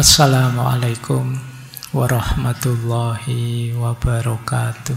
Assalamualaikum warahmatullahi wabarakatuh.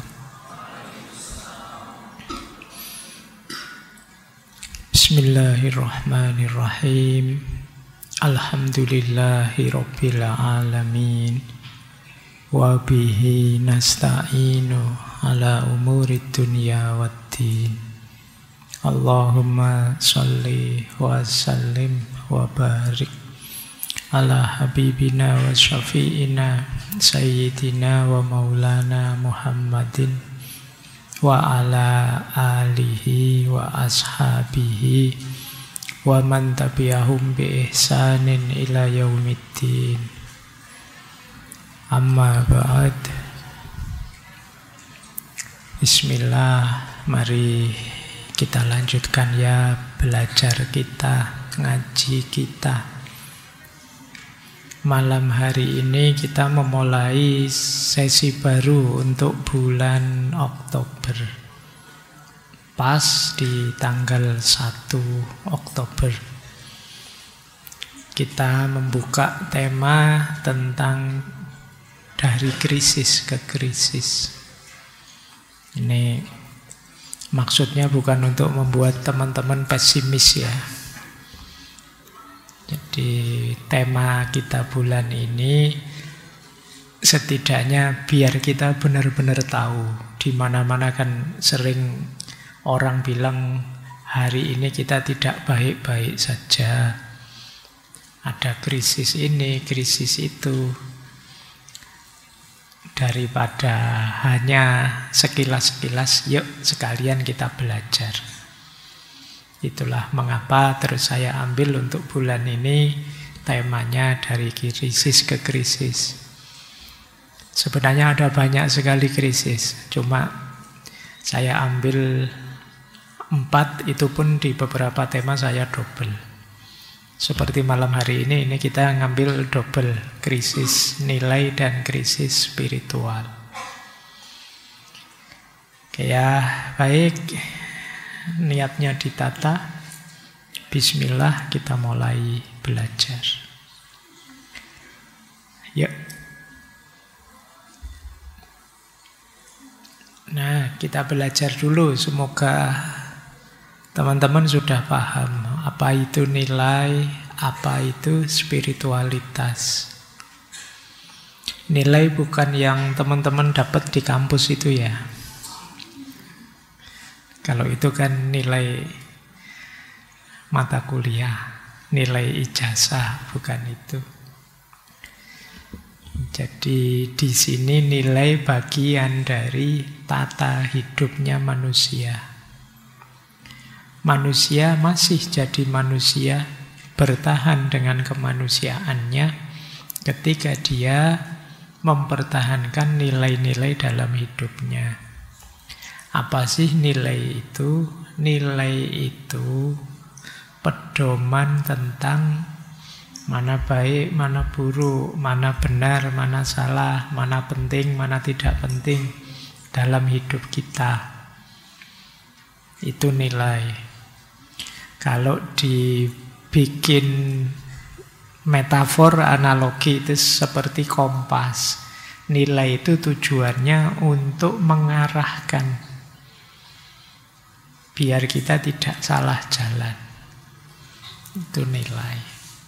Bismillahirrahmanirrahim. Alhamdulillahi rabbil alamin. Wa bihi nasta'inu ala umurid dunya waddin. Allahumma salli wa sallim wa barik ala habibina wa syafi'ina sayyidina wa maulana Muhammadin wa ala alihi wa ashabihi wa man tabi'ahum bi ihsanin ila yaumiddin. Amma ba'd. Bismillah, mari kita lanjutkan ya belajar kita, ngaji kita. Malam hari ini kita memulai sesi baru untuk bulan Oktober. Pas di tanggal 1 Oktober. Kita membuka tema tentang dari krisis ke krisis. Ini maksudnya bukan untuk membuat teman-teman pesimis ya. Jadi tema kita bulan ini setidaknya biar kita benar-benar tahu. Di mana-mana kan sering orang bilang hari ini kita tidak baik-baik saja. Ada krisis ini, krisis itu. Daripada hanya sekilas-sekilas, yuk sekalian kita belajar. Itulah mengapa terus saya ambil untuk bulan ini temanya dari krisis ke krisis. Sebenarnya ada banyak sekali krisis, cuma saya ambil 4, itu pun di beberapa tema saya double. Seperti malam hari ini kita ngambil double, krisis nilai dan krisis spiritual. Oke ya, baik. Niatnya ditata. Bismillah, kita mulai belajar. Yuk. Nah, kita belajar dulu. Semoga teman-teman sudah paham apa itu nilai, apa itu spiritualitas. Nilai bukan yang teman-teman dapat di kampus itu ya. Kalau itu kan nilai mata kuliah, nilai ijazah, bukan itu. Jadi di sini nilai bagian dari tata hidupnya manusia. Manusia masih jadi manusia, bertahan dengan kemanusiaannya ketika dia mempertahankan nilai-nilai dalam hidupnya. Apa sih nilai itu? Nilai itu pedoman tentang mana baik, mana buruk, mana benar, mana salah, mana penting, mana tidak penting dalam hidup kita. Itu nilai. Kalau dibikin metafor, analogi, itu seperti kompas. Nilai itu tujuannya untuk mengarahkan biar kita tidak salah jalan. Itu nilai.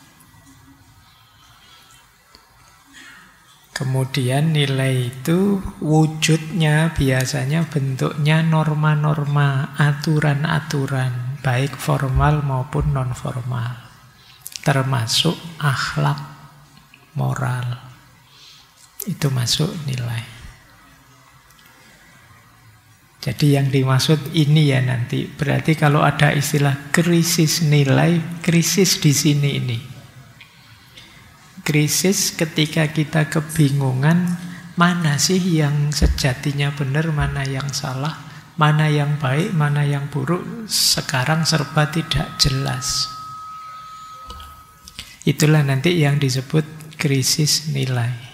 Kemudian nilai itu wujudnya biasanya bentuknya norma-norma, aturan-aturan, baik formal maupun non-formal. Termasuk akhlak, moral. Itu masuk nilai. Jadi yang dimaksud ini ya nanti. Berarti kalau ada istilah krisis nilai, krisis di sini ini. Krisis ketika kita kebingungan, mana sih yang sejatinya benar, mana yang salah, mana yang baik, mana yang buruk, sekarang serba tidak jelas. Itulah nanti yang disebut krisis nilai.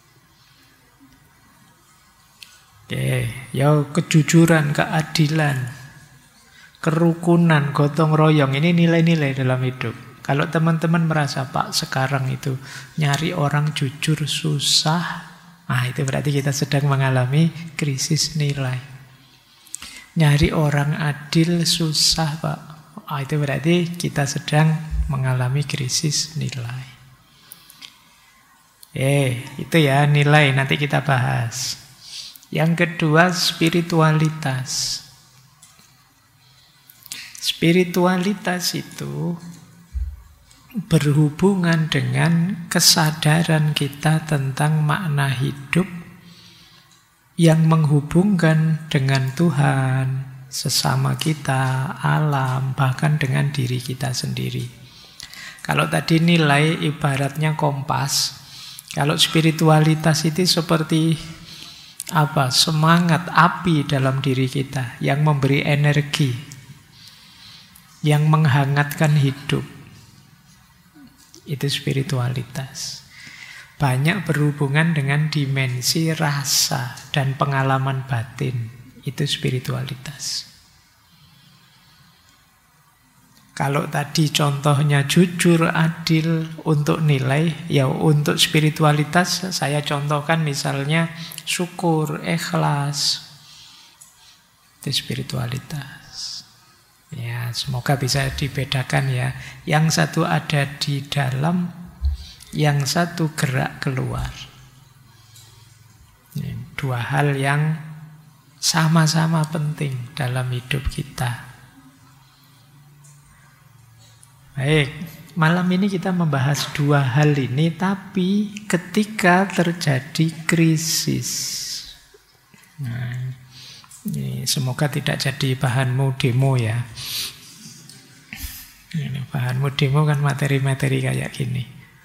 Oke, ya kejujuran, keadilan, kerukunan, gotong royong, ini nilai-nilai dalam hidup. Kalau teman-teman merasa, Pak, sekarang itu nyari orang jujur susah, nah itu berarti kita sedang mengalami krisis nilai. Nyari orang adil susah, Pak. Itu berarti kita sedang mengalami krisis nilai. Itu ya nilai, nanti kita bahas. Yang kedua, spiritualitas. Spiritualitas itu berhubungan dengan kesadaran kita tentang makna hidup yang menghubungkan dengan Tuhan, sesama kita, alam, bahkan dengan diri kita sendiri. Kalau tadi nilai ibaratnya kompas, kalau spiritualitas itu seperti apa? Semangat, api dalam diri kita yang memberi energi, yang menghangatkan hidup. Itu spiritualitas. Banyak berhubungan dengan dimensi rasa dan pengalaman batin. Itu spiritualitas. Kalau tadi contohnya jujur, adil untuk nilai, ya untuk spiritualitas saya contohkan misalnya syukur, ikhlas. Itu spiritualitas. Ya, semoga bisa dibedakan ya. Yang satu ada di dalam, yang satu gerak keluar. Ini dua hal yang sama-sama penting dalam hidup kita. Baik, malam ini kita membahas dua hal ini, tapi ketika terjadi krisis. Nah, ini semoga tidak jadi bahanmu demo ya. Ini bahanmu demo kan materi-materi kayak gini.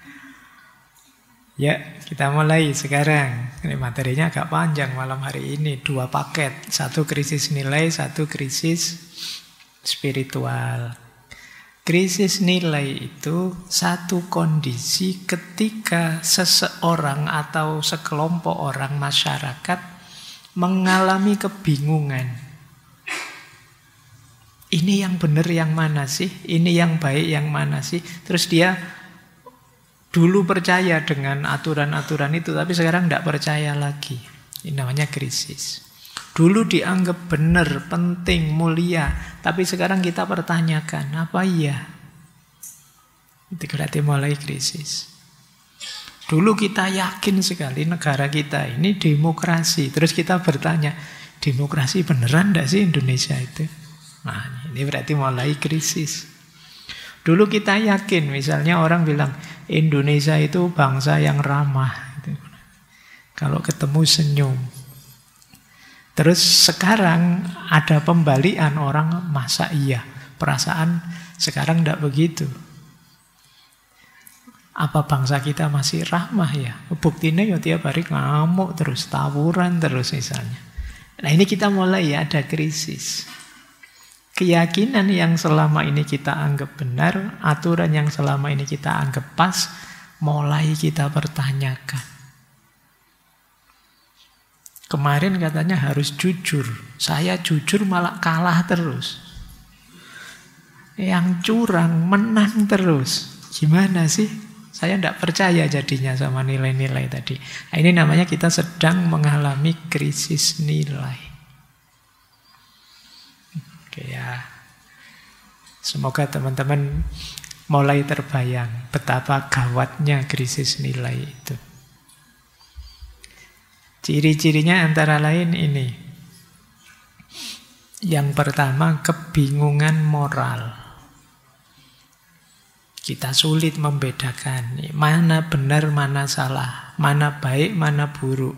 Ya, kita mulai sekarang. Ini materinya agak panjang malam hari ini. 2 paket. 1 krisis nilai, 1 krisis spiritual. Krisis nilai itu satu kondisi ketika seseorang atau sekelompok orang masyarakat mengalami kebingungan. Ini yang benar yang mana sih? Ini yang baik yang mana sih? Terus dia dulu percaya dengan aturan-aturan itu, tapi sekarang tidak percaya lagi. Ini namanya krisis. Dulu dianggap benar, penting, mulia, tapi sekarang kita pertanyakan, apa iya? Itu berarti mulai krisis. Dulu kita yakin sekali negara kita ini demokrasi, terus kita bertanya, demokrasi beneran enggak sih Indonesia itu? Nah, ini berarti mulai krisis. Dulu kita yakin, misalnya orang bilang, Indonesia itu bangsa yang ramah. Kalau ketemu senyum. Terus sekarang ada pembalian, orang masa iya, perasaan sekarang tidak begitu. Apa bangsa kita masih ramah ya? Buktinya ya tiap hari ngamuk terus, tawuran terus misalnya. Nah ini kita mulai ya ada krisis. Keyakinan yang selama ini kita anggap benar, aturan yang selama ini kita anggap pas, mulai kita pertanyakan. Kemarin katanya harus jujur. Saya jujur malah kalah terus. Yang curang menang terus. Gimana sih? Saya tidak percaya jadinya sama nilai-nilai tadi. Nah, ini namanya kita sedang mengalami krisis nilai. Oke ya. Semoga teman-teman mulai terbayang betapa gawatnya krisis nilai itu. Ciri-cirinya antara lain ini. Yang pertama, kebingungan moral. Kita sulit membedakan mana benar, mana salah, mana baik, mana buruk.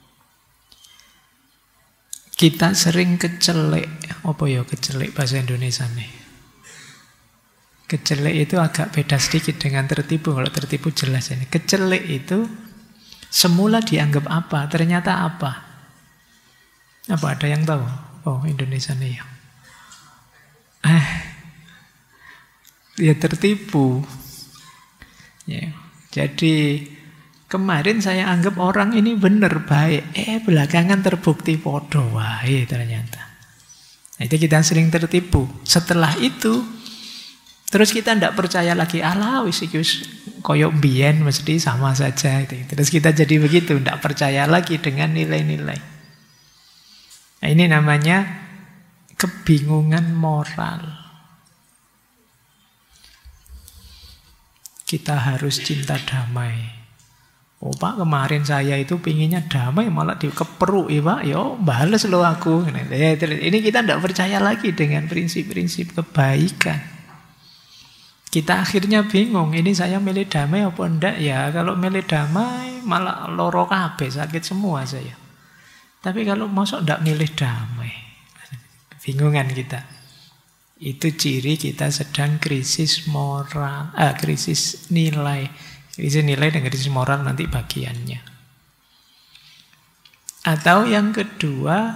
Kita sering kecelek. Apa ya kecelek bahasa Indonesia nih? Kecelek itu agak beda sedikit dengan tertipu. Kalau tertipu jelas ini. Kecelek itu semula dianggap apa, ternyata apa? Apa ada yang tahu? Oh, Indonesia nih ya. Ya tertipu. Ya. Jadi kemarin saya anggap orang ini benar baik, belakangan terbukti podo wae ternyata. Nah, itu kita sering tertipu. Setelah itu Terus kita tidak percaya lagi, alah wis koyok biyen mesti sama saja. Terus kita jadi begitu, tidak percaya lagi dengan nilai-nilai. Nah, ini namanya kebingungan moral. Kita harus cinta damai. Oh Pak, kemarin saya itu pinginnya damai malah dikeperuk ya Pak. Yo, bales lo aku. Ini kita tidak percaya lagi dengan prinsip-prinsip kebaikan. Kita akhirnya bingung, ini saya milih damai apa enggak ya? Kalau milih damai malah loro kabeh, sakit semua saya. Tapi kalau mosok enggak milih damai, bingungan kita. Itu ciri kita sedang krisis moral, krisis nilai. Krisis nilai dan krisis moral nanti bagiannya. Atau yang kedua,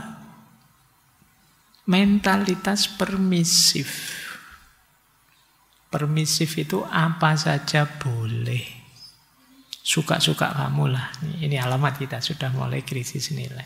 mentalitas permisif. Permisif itu apa saja boleh. Suka-suka kamu lah. Ini alamat kita sudah mulai krisis nilai.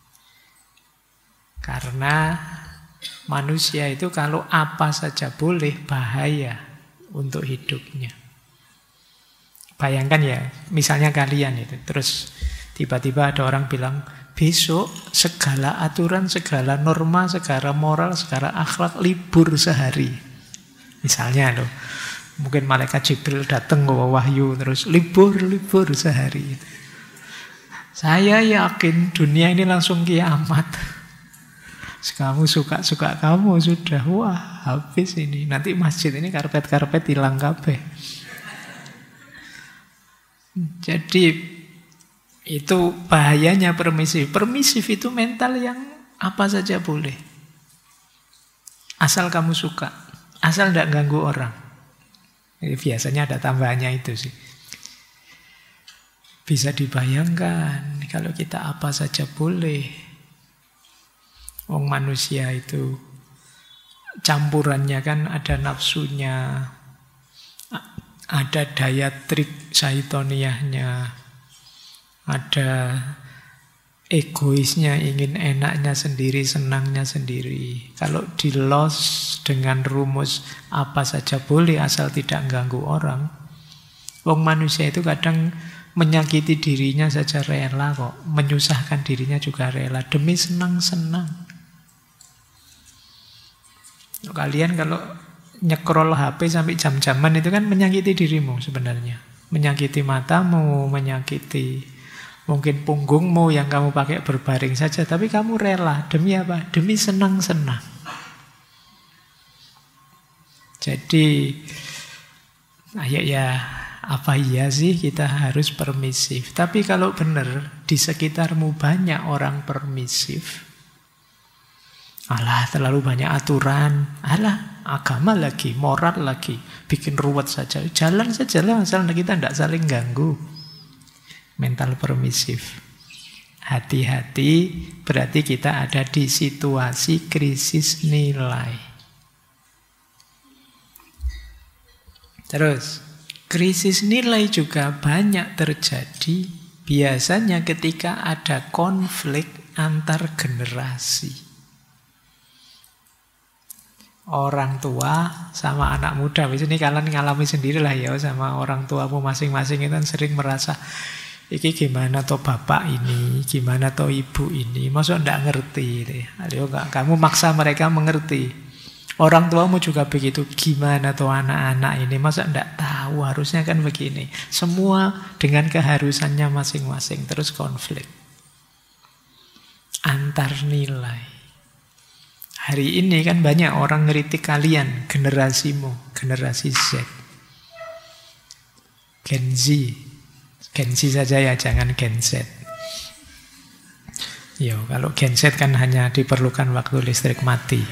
Karena manusia itu kalau apa saja boleh, bahaya untuk hidupnya. Bayangkan ya, misalnya kalian itu, terus tiba-tiba ada orang bilang, besok segala aturan, segala norma, segala moral, segala akhlak libur sehari. Misalnya loh, mungkin malaikat Jibril datang ke wahyu, terus libur sehari. Saya yakin dunia ini langsung kiamat. Kamu suka-suka kamu sudah, wah habis ini. Nanti masjid ini karpet-karpet hilang kabeh. Jadi itu bahayanya permisif. Permisif itu mental yang apa saja boleh. Asal kamu suka. Asal tidak ganggu orang. Jadi biasanya ada tambahannya itu sih. Bisa dibayangkan kalau kita apa saja boleh. Wong manusia itu campurannya kan ada nafsunya, ada daya trik syaitoniahnya, ada egoisnya, ingin enaknya sendiri, senangnya sendiri. Kalau di-los dengan rumus apa saja boleh asal tidak ganggu orang, wong manusia itu kadang menyakiti dirinya saja rela kok, menyusahkan dirinya juga rela demi senang-senang. Kalian kalau nyekrol HP sampai jam-jaman itu kan menyakiti dirimu sebenarnya. Menyakiti matamu, menyakiti mungkin punggungmu yang kamu pakai berbaring saja. Tapi kamu rela. Demi apa? Demi senang-senang. Jadi, ya apa iya sih kita harus permisif? Tapi kalau benar di sekitarmu banyak orang permisif, alah terlalu banyak aturan, alah agama lagi, moral lagi, bikin ruwet saja. Jalan saja lah, asal kita tidak saling ganggu. Mental permisif. Hati-hati, berarti kita ada di situasi krisis nilai. Terus, krisis nilai juga banyak terjadi biasanya ketika ada konflik antar generasi. Orang tua sama anak muda, ini kalian ngalami sendiri lah ya, sama orang tuamu masing-masing itu kan sering merasa, iki gimana toh bapak ini, gimana toh ibu ini, maksud ndak ngerti deh. Ayo kamu maksa mereka mengerti. Orang tuamu juga begitu, gimana toh anak-anak ini, masa ndak tahu, harusnya kan begini. Semua dengan keharusannya masing-masing, terus konflik antar nilai. Hari ini kan banyak orang ngeritik kalian, generasimu, generasi Z. Gen Z. Gen Z saja ya, jangan Gen Z. Yo, kalau Gen Z kan hanya diperlukan waktu listrik mati.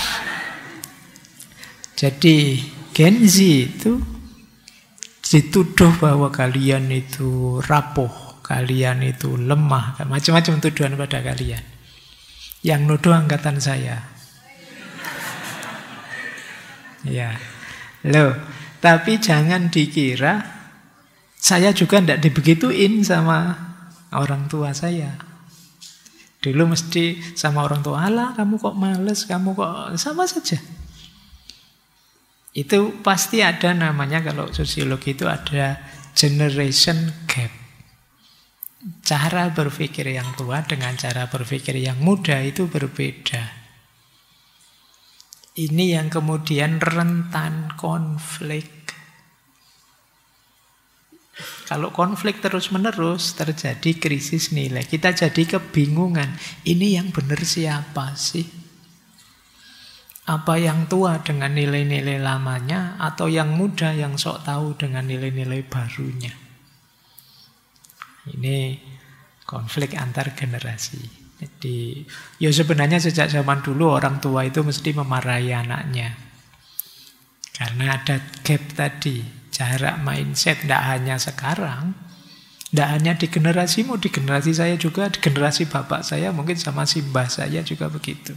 Jadi Gen Z itu dituduh bahwa kalian itu rapuh, kalian itu lemah, macam-macam tuduhan pada kalian. Yang nuduh angkatan saya. Ya, loh. Tapi jangan dikira saya juga tidak dibegituin sama orang tua saya. Dulu mesti sama orang tua, alah kamu kok males, kamu kok sama saja. Itu pasti ada namanya, kalau sosiologi itu ada generation gap. Cara berpikir yang tua dengan cara berpikir yang muda itu berbeda. Ini yang kemudian rentan konflik. Kalau konflik terus-menerus, terjadi krisis nilai. Kita jadi kebingungan. Ini yang benar siapa sih? Apa yang tua dengan nilai-nilai lamanya, atau yang muda yang sok tahu dengan nilai-nilai barunya? Ini konflik antar generasi. Jadi, ya sebenarnya sejak zaman dulu orang tua itu mesti memarahi anaknya. Karena ada gap tadi, jarak mindset. Tidak hanya sekarang, tidak hanya di generasimu, di generasi saya juga, di generasi bapak saya, mungkin sama simbah saya juga begitu.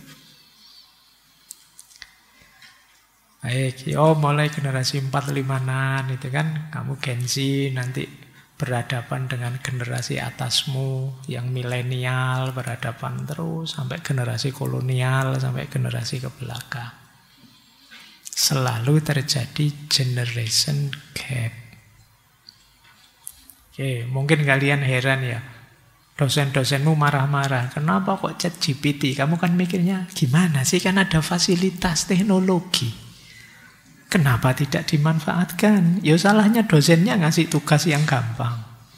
Baik, mulai generasi 4-5-an itu kan, kamu Gen Z nanti berhadapan dengan generasi atasmu yang milenial, berhadapan terus sampai generasi kolonial, sampai generasi ke belakang. Selalu terjadi generation gap. Oke, mungkin kalian heran ya, dosen-dosenmu marah-marah. Kenapa kok ChatGPT? Kamu kan mikirnya, gimana sih, kan ada fasilitas teknologi. Kenapa tidak dimanfaatkan? Ya salahnya dosennya ngasih tugas yang gampang.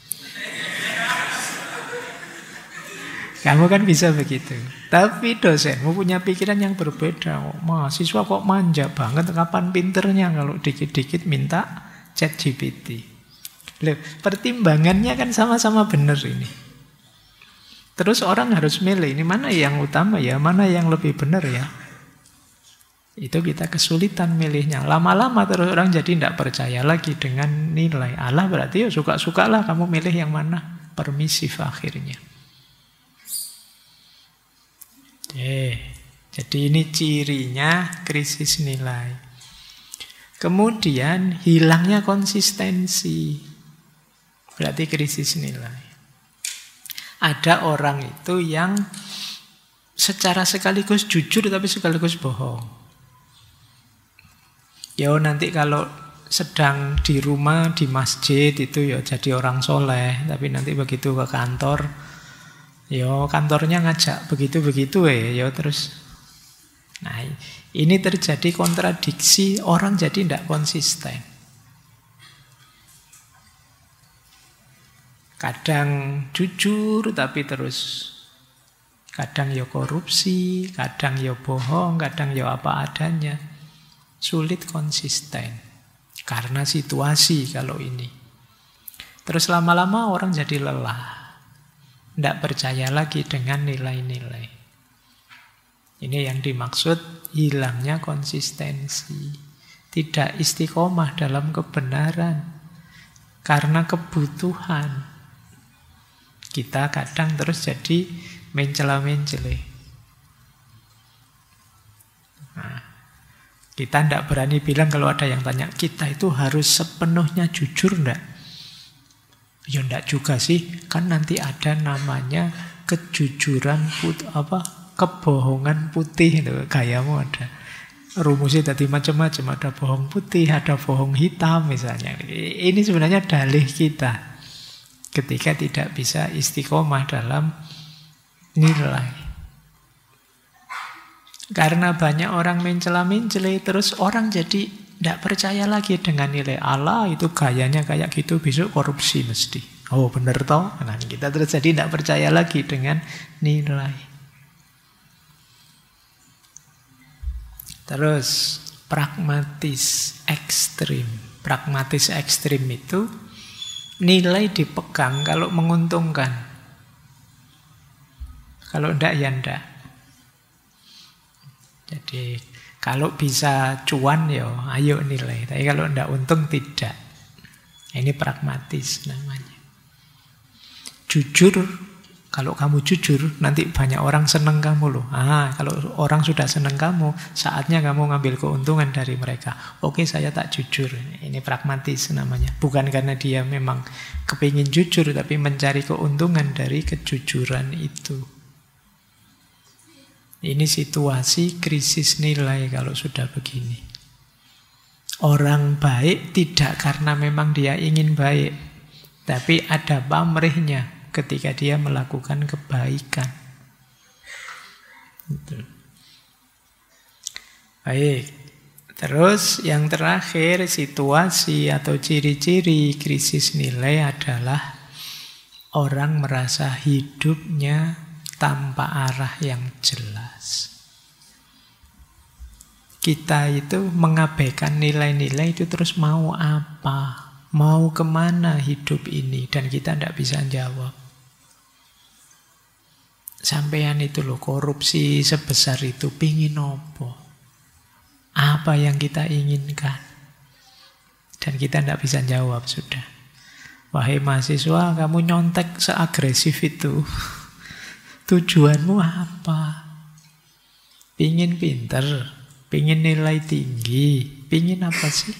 Kamu kan bisa begitu. Tapi dosenmu punya pikiran yang berbeda. Mahasiswa kok manja banget, kapan pinternya kalau dikit-dikit minta ChatGPT. Loh, pertimbangannya kan sama-sama benar ini. Terus orang harus milih, ini mana yang utama ya, mana yang lebih benar ya. Itu kita kesulitan milihnya. Lama-lama terus orang jadi tidak percaya lagi dengan nilai. Allah berarti ya suka-sukalah kamu milih yang mana. Permisif akhirnya. Jadi ini cirinya krisis nilai. Kemudian hilangnya konsistensi. Berarti krisis nilai. Ada orang itu yang secara sekaligus jujur tapi sekaligus bohong. Ya nanti kalau sedang di rumah, di masjid itu ya jadi orang soleh. Tapi nanti begitu ke kantor, ya kantornya ngajak begitu-begitu ya terus. Nah ini terjadi kontradiksi, orang jadi tidak konsisten. Kadang jujur tapi terus kadang ya korupsi, kadang ya bohong, kadang ya apa adanya. Sulit konsisten karena situasi kalau ini. Terus lama-lama orang jadi lelah, tidak percaya lagi dengan nilai-nilai. Ini yang dimaksud hilangnya konsistensi. Tidak istiqomah dalam kebenaran karena kebutuhan. Kita kadang terus jadi mencela-mencele. Nah, kita tidak berani bilang kalau ada yang tanya, kita itu harus sepenuhnya jujur enggak? Ya enggak juga sih, kan nanti ada namanya kejujuran kebohongan putih itu, gayamu ada. Rumusnya tadi macam-macam, ada bohong putih, ada bohong hitam misalnya. Ini sebenarnya dalih kita ketika tidak bisa istiqomah dalam nilai. Karena banyak orang mencela-mencela, terus orang jadi tidak percaya lagi dengan nilai. Allah itu gayanya kayak gitu, besok korupsi mesti. Oh benar toh? Nah, kita terus jadi tidak percaya lagi dengan nilai. Terus pragmatis ekstrim. Pragmatis ekstrim itu nilai dipegang kalau menguntungkan. Kalau enggak ya enggak. Jadi kalau bisa cuan ya ayo nilai. Tapi kalau enggak untung tidak. Ini pragmatis namanya. Jujur, kalau kamu jujur nanti banyak orang senang kamu loh. Kalau orang sudah senang kamu, saatnya kamu ngambil keuntungan dari mereka. Oke, saya tak jujur. Ini pragmatis namanya. Bukan karena dia memang kepingin jujur, tapi mencari keuntungan dari kejujuran itu. Ini situasi krisis nilai kalau sudah begini. Orang baik tidak karena memang dia ingin baik, tapi ada pamrihnya ketika dia melakukan kebaikan. Gitu. Baik. Terus yang terakhir, situasi atau ciri-ciri krisis nilai adalah orang merasa hidupnya tanpa arah yang jelas. Kita itu mengabaikan nilai-nilai itu, terus mau apa? Mau kemana hidup ini? Dan kita tidak bisa jawab. Sampean itu loh, korupsi sebesar itu, pingin apa? Apa yang kita inginkan? Dan kita tidak bisa jawab sudah. Wahai mahasiswa, kamu nyontek seagresif itu. Tujuanmu apa? Pingin pinter? Pingin nilai tinggi? Pingin apa sih?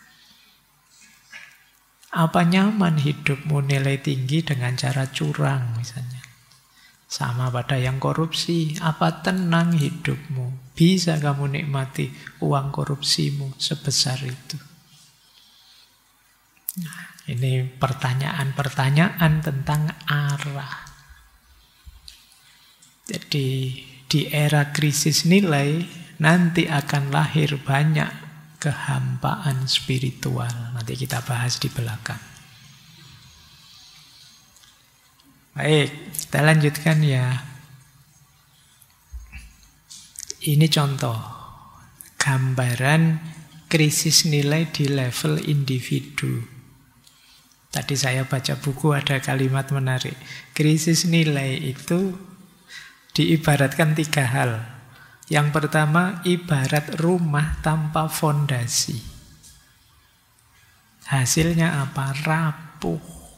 Apa nyaman hidupmu nilai tinggi dengan cara curang misalnya? Sama pada yang korupsi. Apa tenang hidupmu? Bisa kamu nikmati uang korupsimu sebesar itu? Nah, ini pertanyaan-pertanyaan tentang arah. Jadi di era krisis nilai nanti akan lahir banyak kehampaan spiritual. Nanti kita bahas di belakang. Baik, kita lanjutkan ya. Ini contoh gambaran krisis nilai di level individu. Tadi saya baca buku ada kalimat menarik. Krisis nilai itu diibaratkan 3 hal. Yang pertama, ibarat rumah tanpa fondasi. Hasilnya apa? Rapuh.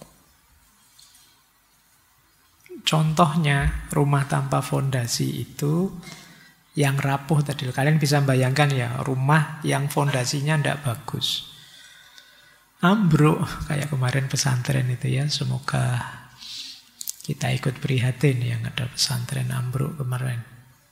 Contohnya, rumah tanpa fondasi itu yang rapuh tadi. Kalian bisa bayangkan ya, rumah yang fondasinya tidak bagus. Ambruk, kayak kemarin pesantren itu ya. Semoga kita ikut prihatin yang ada pesantren ambruk kemarin.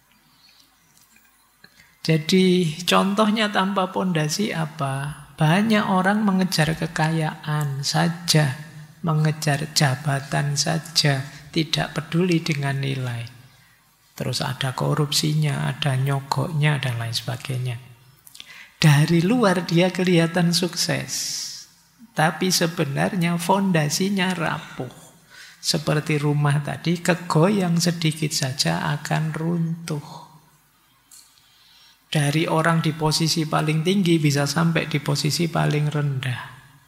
Jadi contohnya tanpa pondasi apa? Banyak orang mengejar kekayaan saja, mengejar jabatan saja, tidak peduli dengan nilai. Terus ada korupsinya, ada nyogoknya, dan lain sebagainya. Dari luar dia kelihatan sukses, tapi sebenarnya fondasinya rapuh. Seperti rumah tadi, kegoyang sedikit saja akan runtuh. Dari orang di posisi paling tinggi bisa sampai di posisi paling rendah.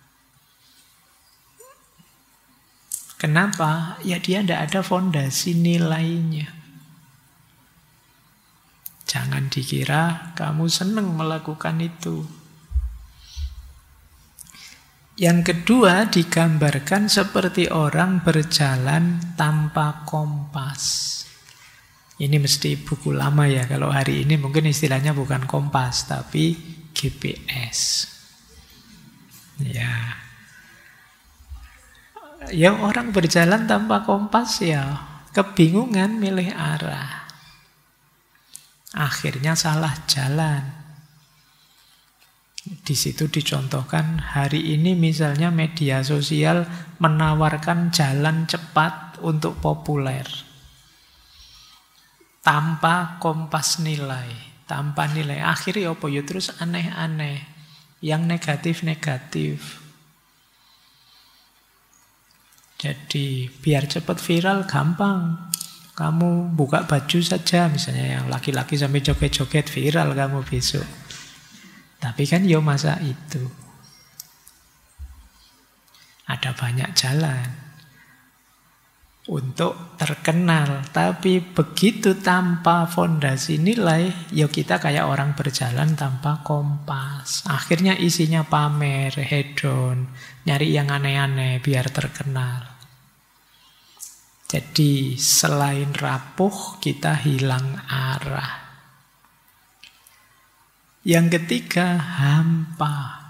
Kenapa? Ya dia tidak ada fondasi nilainya. Jangan dikira kamu senang melakukan itu. Yang kedua digambarkan seperti orang berjalan tanpa kompas. Ini mesti buku lama ya. Kalau hari ini mungkin istilahnya bukan kompas, tapi GPS. Ya. Ya orang berjalan tanpa kompas ya kebingungan milih arah. Akhirnya salah jalan. Di situ dicontohkan hari ini misalnya media sosial menawarkan jalan cepat untuk populer. Tanpa kompas nilai, tanpa nilai. Akhirnya apa ya terus aneh-aneh. Yang negatif-negatif. Jadi biar cepat viral gampang. Kamu buka baju saja, misalnya yang laki-laki sampai joget-joget viral kamu besok. Tapi kan ya masa itu. Ada banyak jalan untuk terkenal, tapi begitu tanpa fondasi nilai, ya kita kayak orang berjalan tanpa kompas. Akhirnya isinya pamer, hedon, nyari yang aneh-aneh biar terkenal. Jadi selain rapuh, kita hilang arah. Yang ketiga, hampa.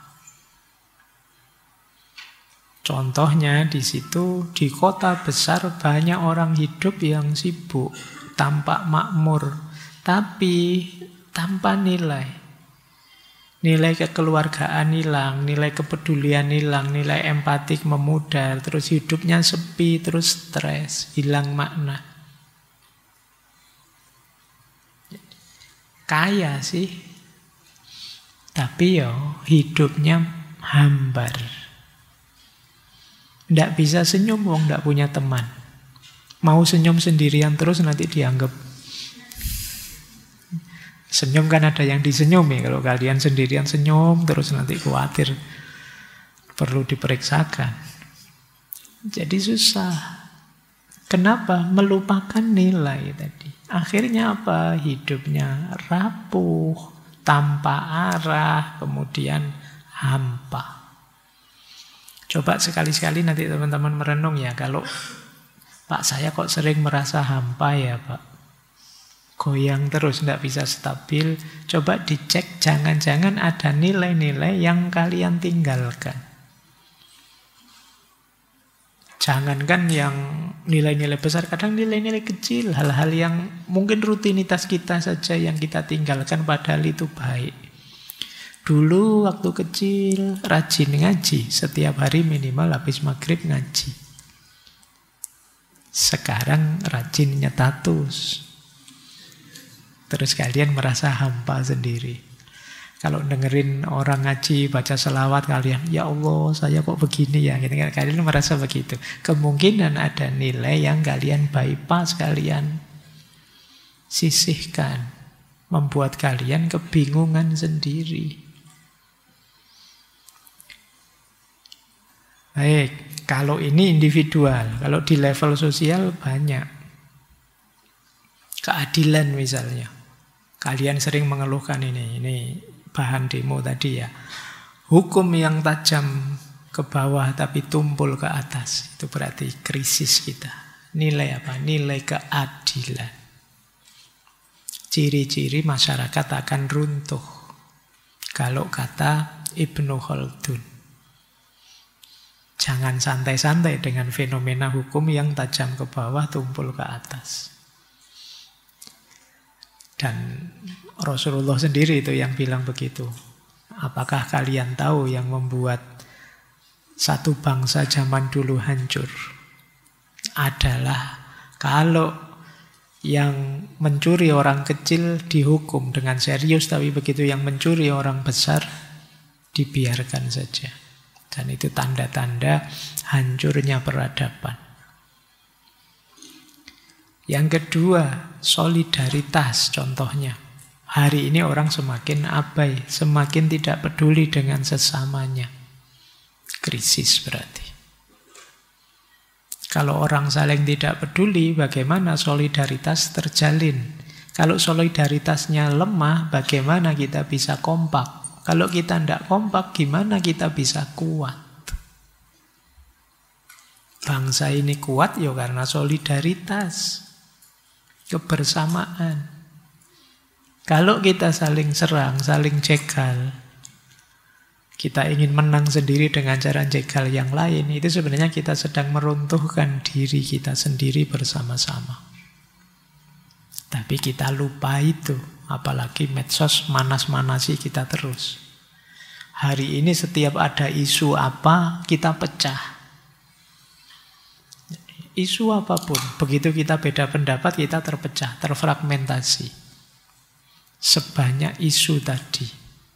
Contohnya di situ, di kota besar banyak orang hidup yang sibuk, tampak makmur, tapi tanpa nilai. Nilai kekeluargaan hilang, nilai kepedulian hilang, nilai empatik memudar, terus hidupnya sepi, terus stres, hilang makna. Kaya sih, tapi hidupnya hambar. Tidak bisa senyum, wong tidak punya teman. Mau senyum sendirian terus nanti dianggap. Senyum kan ada yang disenyumi. Kalau kalian sendirian senyum terus nanti khawatir, perlu diperiksakan. Jadi susah. Kenapa? Melupakan nilai tadi. Akhirnya apa? Hidupnya rapuh, tanpa arah, kemudian hampa. Coba sekali-sekali nanti teman-teman merenung ya, kalau Pak saya kok sering merasa hampa ya Pak. Goyang terus, tidak bisa stabil. Coba dicek, jangan-jangan ada nilai-nilai yang kalian tinggalkan. Jangankan yang nilai-nilai besar, kadang nilai-nilai kecil, hal-hal yang mungkin rutinitas kita saja yang kita tinggalkan padahal itu baik. Dulu waktu kecil rajin ngaji, setiap hari minimal habis maghrib ngaji. Sekarang rajin nyetatus. Terus kalian merasa hampa sendiri. Kalau dengerin orang ngaji, baca selawat kalian, ya Allah saya kok begini ya. Kalian merasa begitu. Kemungkinan ada nilai yang kalian bypass, kalian sisihkan. Membuat kalian kebingungan sendiri. Baik, kalau ini individual. Kalau di level sosial banyak. Keadilan misalnya. Kalian sering mengeluhkan ini bahan demo tadi ya. Hukum yang tajam ke bawah tapi tumpul ke atas. Itu berarti krisis kita. Nilai apa? Nilai keadilan. Ciri-ciri masyarakat akan runtuh. Kalau kata Ibnu Khaldun. Jangan santai-santai dengan fenomena hukum yang tajam ke bawah, tumpul ke atas. Dan Rasulullah sendiri itu yang bilang begitu. Apakah kalian tahu yang membuat satu bangsa zaman dulu hancur? Adalah kalau yang mencuri orang kecil dihukum dengan serius, tapi begitu yang mencuri orang besar dibiarkan saja. Dan itu tanda-tanda hancurnya peradaban. Yang kedua, solidaritas contohnya. Hari ini orang semakin abai, semakin tidak peduli dengan sesamanya. Krisis berarti. Kalau orang saling tidak peduli, bagaimana solidaritas terjalin? Kalau solidaritasnya lemah, bagaimana kita bisa kompak? Kalau kita tidak kompak, gimana kita bisa kuat? Bangsa ini kuat ya karena solidaritas. Kebersamaan. Kalau kita saling serang, saling jegal, kita ingin menang sendiri dengan cara jegal yang lain, itu sebenarnya kita sedang meruntuhkan diri kita sendiri bersama-sama. Tapi kita lupa itu, apalagi medsos manas-manasi kita terus. Hari ini setiap ada isu apa, kita pecah. Isu apapun, begitu kita beda pendapat, kita terpecah, terfragmentasi. Sebanyak isu tadi.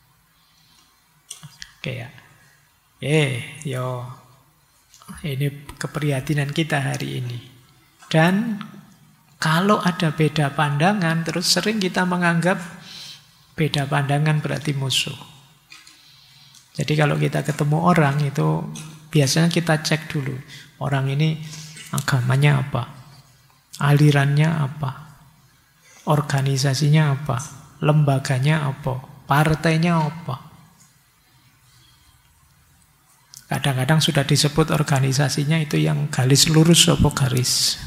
Oke ya. Ini keprihatinan kita hari ini. Dan kalau ada beda pandangan, terus sering kita menganggap beda pandangan berarti musuh. Jadi kalau kita ketemu orang itu, biasanya kita cek dulu. Orang ini agamanya apa? Alirannya apa? Organisasinya apa? Lembaganya apa? Partainya apa? Kadang-kadang sudah disebut organisasinya itu yang garis lurus apa garis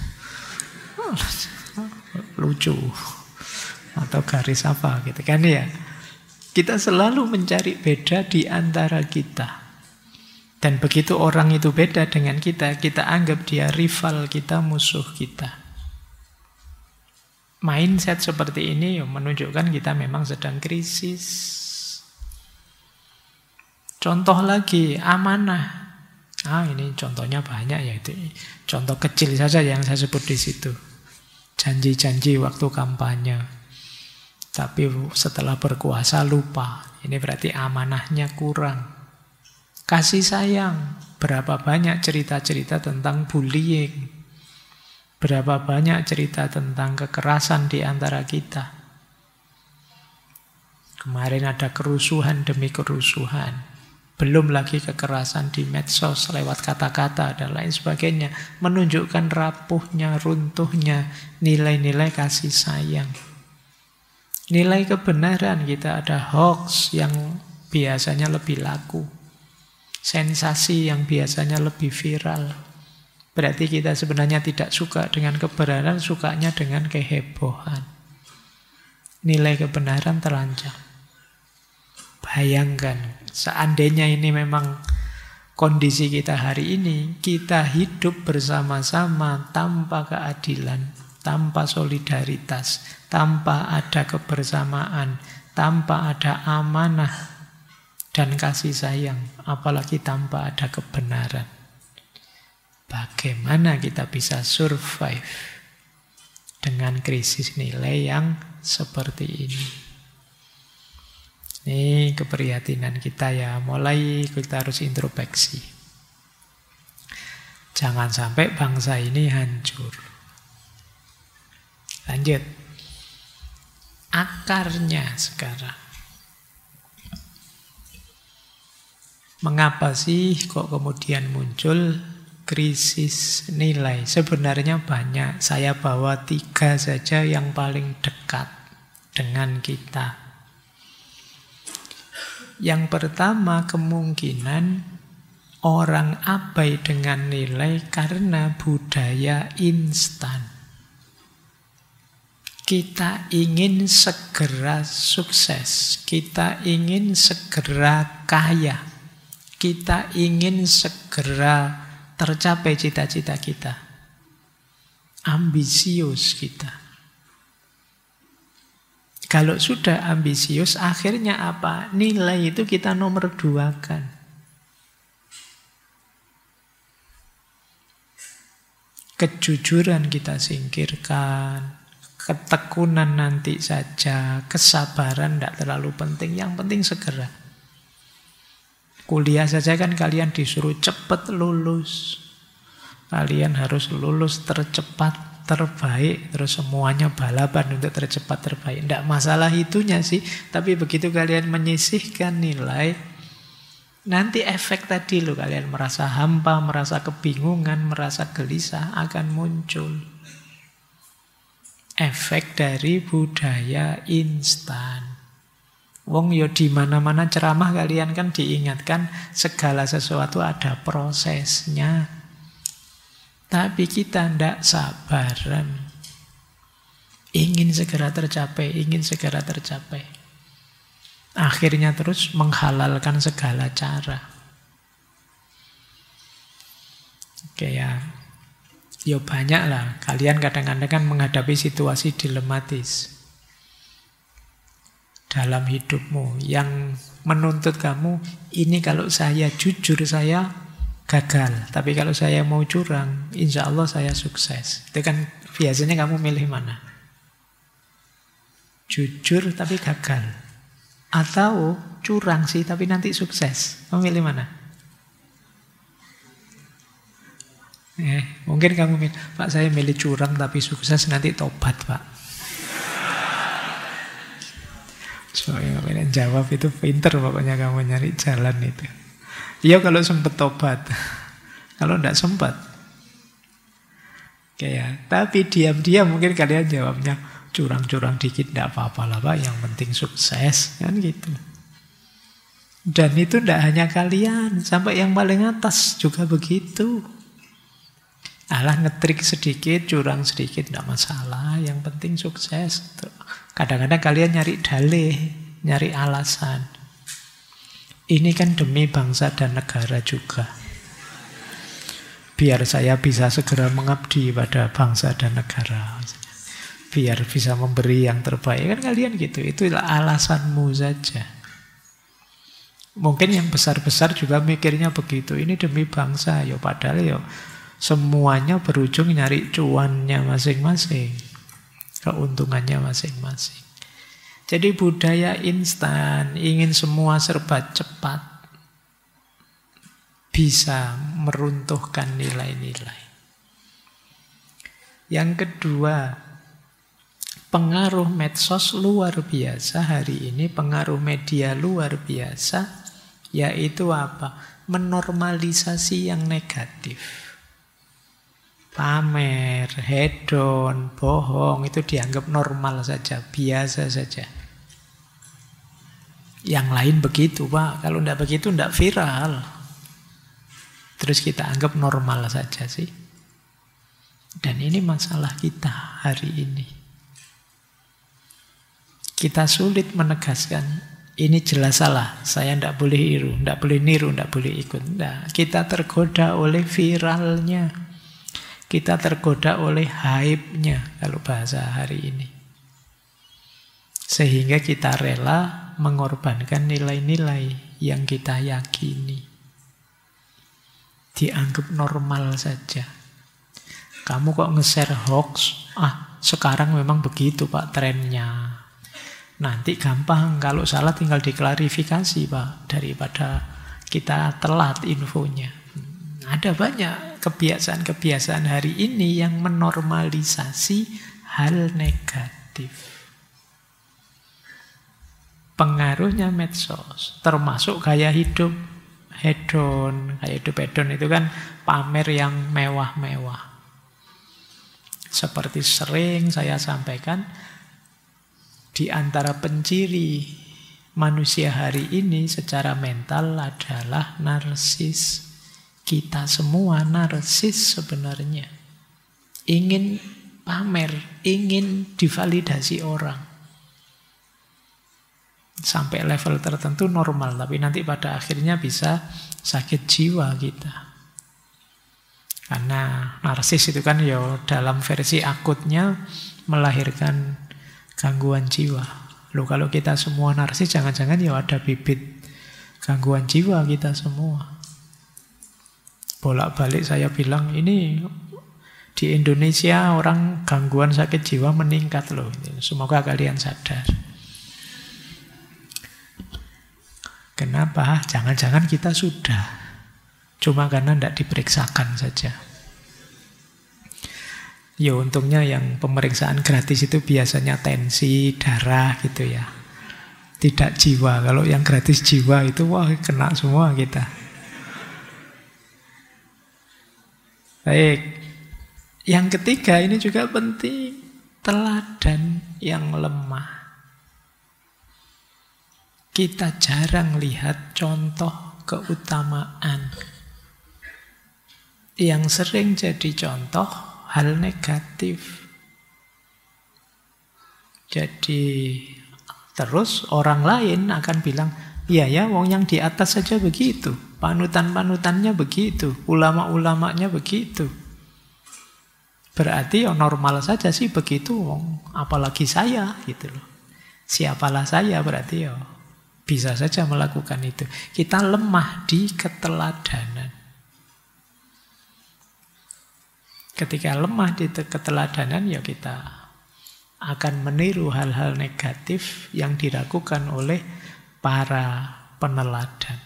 lucu atau garis apa gitu kan ya. Kita selalu mencari beda di antara kita. Dan begitu orang itu beda dengan kita, kita anggap dia rival kita, musuh kita. Mindset seperti ini menunjukkan kita memang sedang krisis. Contoh lagi, amanah. Ini contohnya banyak ya. Itu contoh kecil saja yang saya sebut di situ. Janji-janji waktu kampanye. Tapi setelah berkuasa lupa. Ini berarti amanahnya kurang. Kasih sayang. Berapa banyak cerita-cerita tentang bullying. Berapa banyak cerita tentang kekerasan di antara kita. Kemarin ada kerusuhan demi kerusuhan. Belum lagi kekerasan di medsos lewat kata-kata dan lain sebagainya. Menunjukkan rapuhnya, runtuhnya nilai-nilai kasih sayang. Nilai kebenaran kita ada hoax yang biasanya lebih laku. Sensasi yang biasanya lebih viral. Berarti kita sebenarnya tidak suka dengan kebenaran, sukanya dengan kehebohan. Nilai kebenaran terancam. Bayangkan, seandainya ini memang kondisi kita hari ini, kita hidup bersama-sama tanpa keadilan, tanpa solidaritas, tanpa ada kebersamaan, tanpa ada amanah dan kasih sayang, apalagi tanpa ada kebenaran. Bagaimana kita bisa survive dengan krisis nilai yang seperti ini? Ini keprihatinan kita ya, mulai kita harus introspeksi. Jangan sampai bangsa ini hancur. Lanjut. Akarnya sekarang. Mengapa sih kok kemudian muncul krisis nilai? Sebenarnya banyak. Saya bawa 3 saja yang paling dekat dengan kita. Yang pertama, kemungkinan orang abai dengan nilai karena budaya instan. Kita ingin segera sukses, kita ingin segera kaya, kita ingin segera tercapai cita-cita kita. Ambisius kita. Kalau sudah ambisius, akhirnya apa? Nilai itu kita nomor 2-kan. Kejujuran kita singkirkan. Ketekunan nanti saja. Kesabaran tidak terlalu penting. Yang penting segera. Kuliah saja kan kalian disuruh cepat lulus. Kalian harus lulus tercepat, terbaik, terus semuanya balapan untuk tercepat terbaik. Tidak masalah itunya sih, tapi begitu kalian menyisihkan nilai, nanti efek tadi loh, kalian merasa hampa, merasa kebingungan, merasa gelisah akan muncul. Efek dari budaya instan. Wong yo di mana-mana ceramah kalian kan diingatkan segala sesuatu ada prosesnya. Tapi kita tidak sabaran. Ingin segera tercapai, ingin segera tercapai. Akhirnya terus menghalalkan segala cara. Oke ya. Ya banyak lah. Kalian kadang-kadang kan menghadapi situasi dilematis dalam hidupmu yang menuntut kamu, ini kalau saya jujur saya gagal. Tapi kalau saya mau curang, insya Allah saya sukses. Itu kan biasanya kamu milih mana? Jujur tapi gagal. Atau curang sih tapi nanti sukses. Kamu milih mana? Mungkin kamu milih, Pak saya milih curang tapi sukses nanti tobat Pak. Soalnya kalian jawab itu pinter pokoknya kamu nyari jalan itu. Iya kalau sempat tobat. Kalau tidak sempat. Kayak, tapi diam-diam mungkin kalian jawabnya curang-curang dikit tidak apa-apa lah Pak, yang penting sukses kan gitu. Dan itu tidak hanya kalian, sampai yang paling atas juga begitu. Alah ngetrik sedikit, curang sedikit tidak masalah, yang penting sukses. Kadang-kadang kalian nyari dalih, nyari alasan. Ini kan demi bangsa dan negara juga. Biar saya bisa segera mengabdi pada bangsa dan negara. Biar bisa memberi yang terbaik. Kan kalian gitu. Itulah alasanmu saja. Mungkin yang besar-besar juga mikirnya begitu. Ini demi bangsa. Ya padahal ya semuanya berujung nyari cuannya masing-masing. Keuntungannya masing-masing. Jadi budaya instan, ingin semua serba cepat, bisa meruntuhkan nilai-nilai. Yang kedua, pengaruh medsos luar biasa hari ini, pengaruh media luar biasa, yaitu apa? Menormalisasi yang negatif. Pamer, hedon, bohong, itu dianggap normal saja, biasa saja. Yang lain begitu, Pak. Kalau tidak begitu, tidak viral. Terus kita anggap normal saja sih. Dan ini masalah kita hari ini. Kita sulit menegaskan, ini jelas salah, saya tidak boleh niru, tidak boleh ikut. Nah, kita tergoda oleh viralnya. Kita tergoda oleh hype-nya, kalau bahasa hari ini. Sehingga kita rela mengorbankan nilai-nilai yang kita yakini. Dianggap normal saja. Kamu kok nge-share hoax? Sekarang memang begitu Pak trennya. Nanti gampang, kalau salah tinggal diklarifikasi Pak, daripada kita telat infonya. Ada banyak kebiasaan-kebiasaan hari ini yang menormalisasi hal negatif. Pengaruhnya medsos, termasuk gaya hidup hedon. Gaya hidup hedon itu kan pamer yang mewah-mewah. Seperti sering saya sampaikan, di antara penciri manusia hari ini secara mental adalah narsis. Kita semua narsis sebenarnya. Ingin pamer, ingin divalidasi orang. Sampai level tertentu normal, tapi nanti pada akhirnya bisa sakit jiwa kita. Karena narsis itu kan ya dalam versi akutnya melahirkan gangguan jiwa. Loh, kalau kita semua narsis, jangan-jangan ya ada bibit gangguan jiwa kita semua. Bolak-balik saya bilang, ini di Indonesia orang gangguan sakit jiwa meningkat loh. Semoga kalian sadar. Kenapa? Jangan-jangan kita sudah. Cuma karena tidak diperiksakan saja. Ya untungnya yang pemeriksaan gratis itu biasanya tensi, darah gitu ya. Tidak jiwa. Kalau yang gratis jiwa itu wah kena semua kita. Baik. Yang ketiga ini juga penting. Teladan yang lemah. Kita jarang lihat contoh keutamaan. Yang sering jadi contoh hal negatif. Jadi terus orang lain akan bilang, iya ya, wong yang di atas saja begitu. Panutan-panutannya begitu. Ulama-ulamanya begitu. Berarti ya normal saja sih begitu, wong. Apalagi saya gitu loh. Siapalah saya berarti ya bisa saja melakukan itu. Kita lemah di keteladanan. Ketika lemah di keteladanan, ya kita akan meniru hal-hal negatif yang dilakukan oleh para peneladan.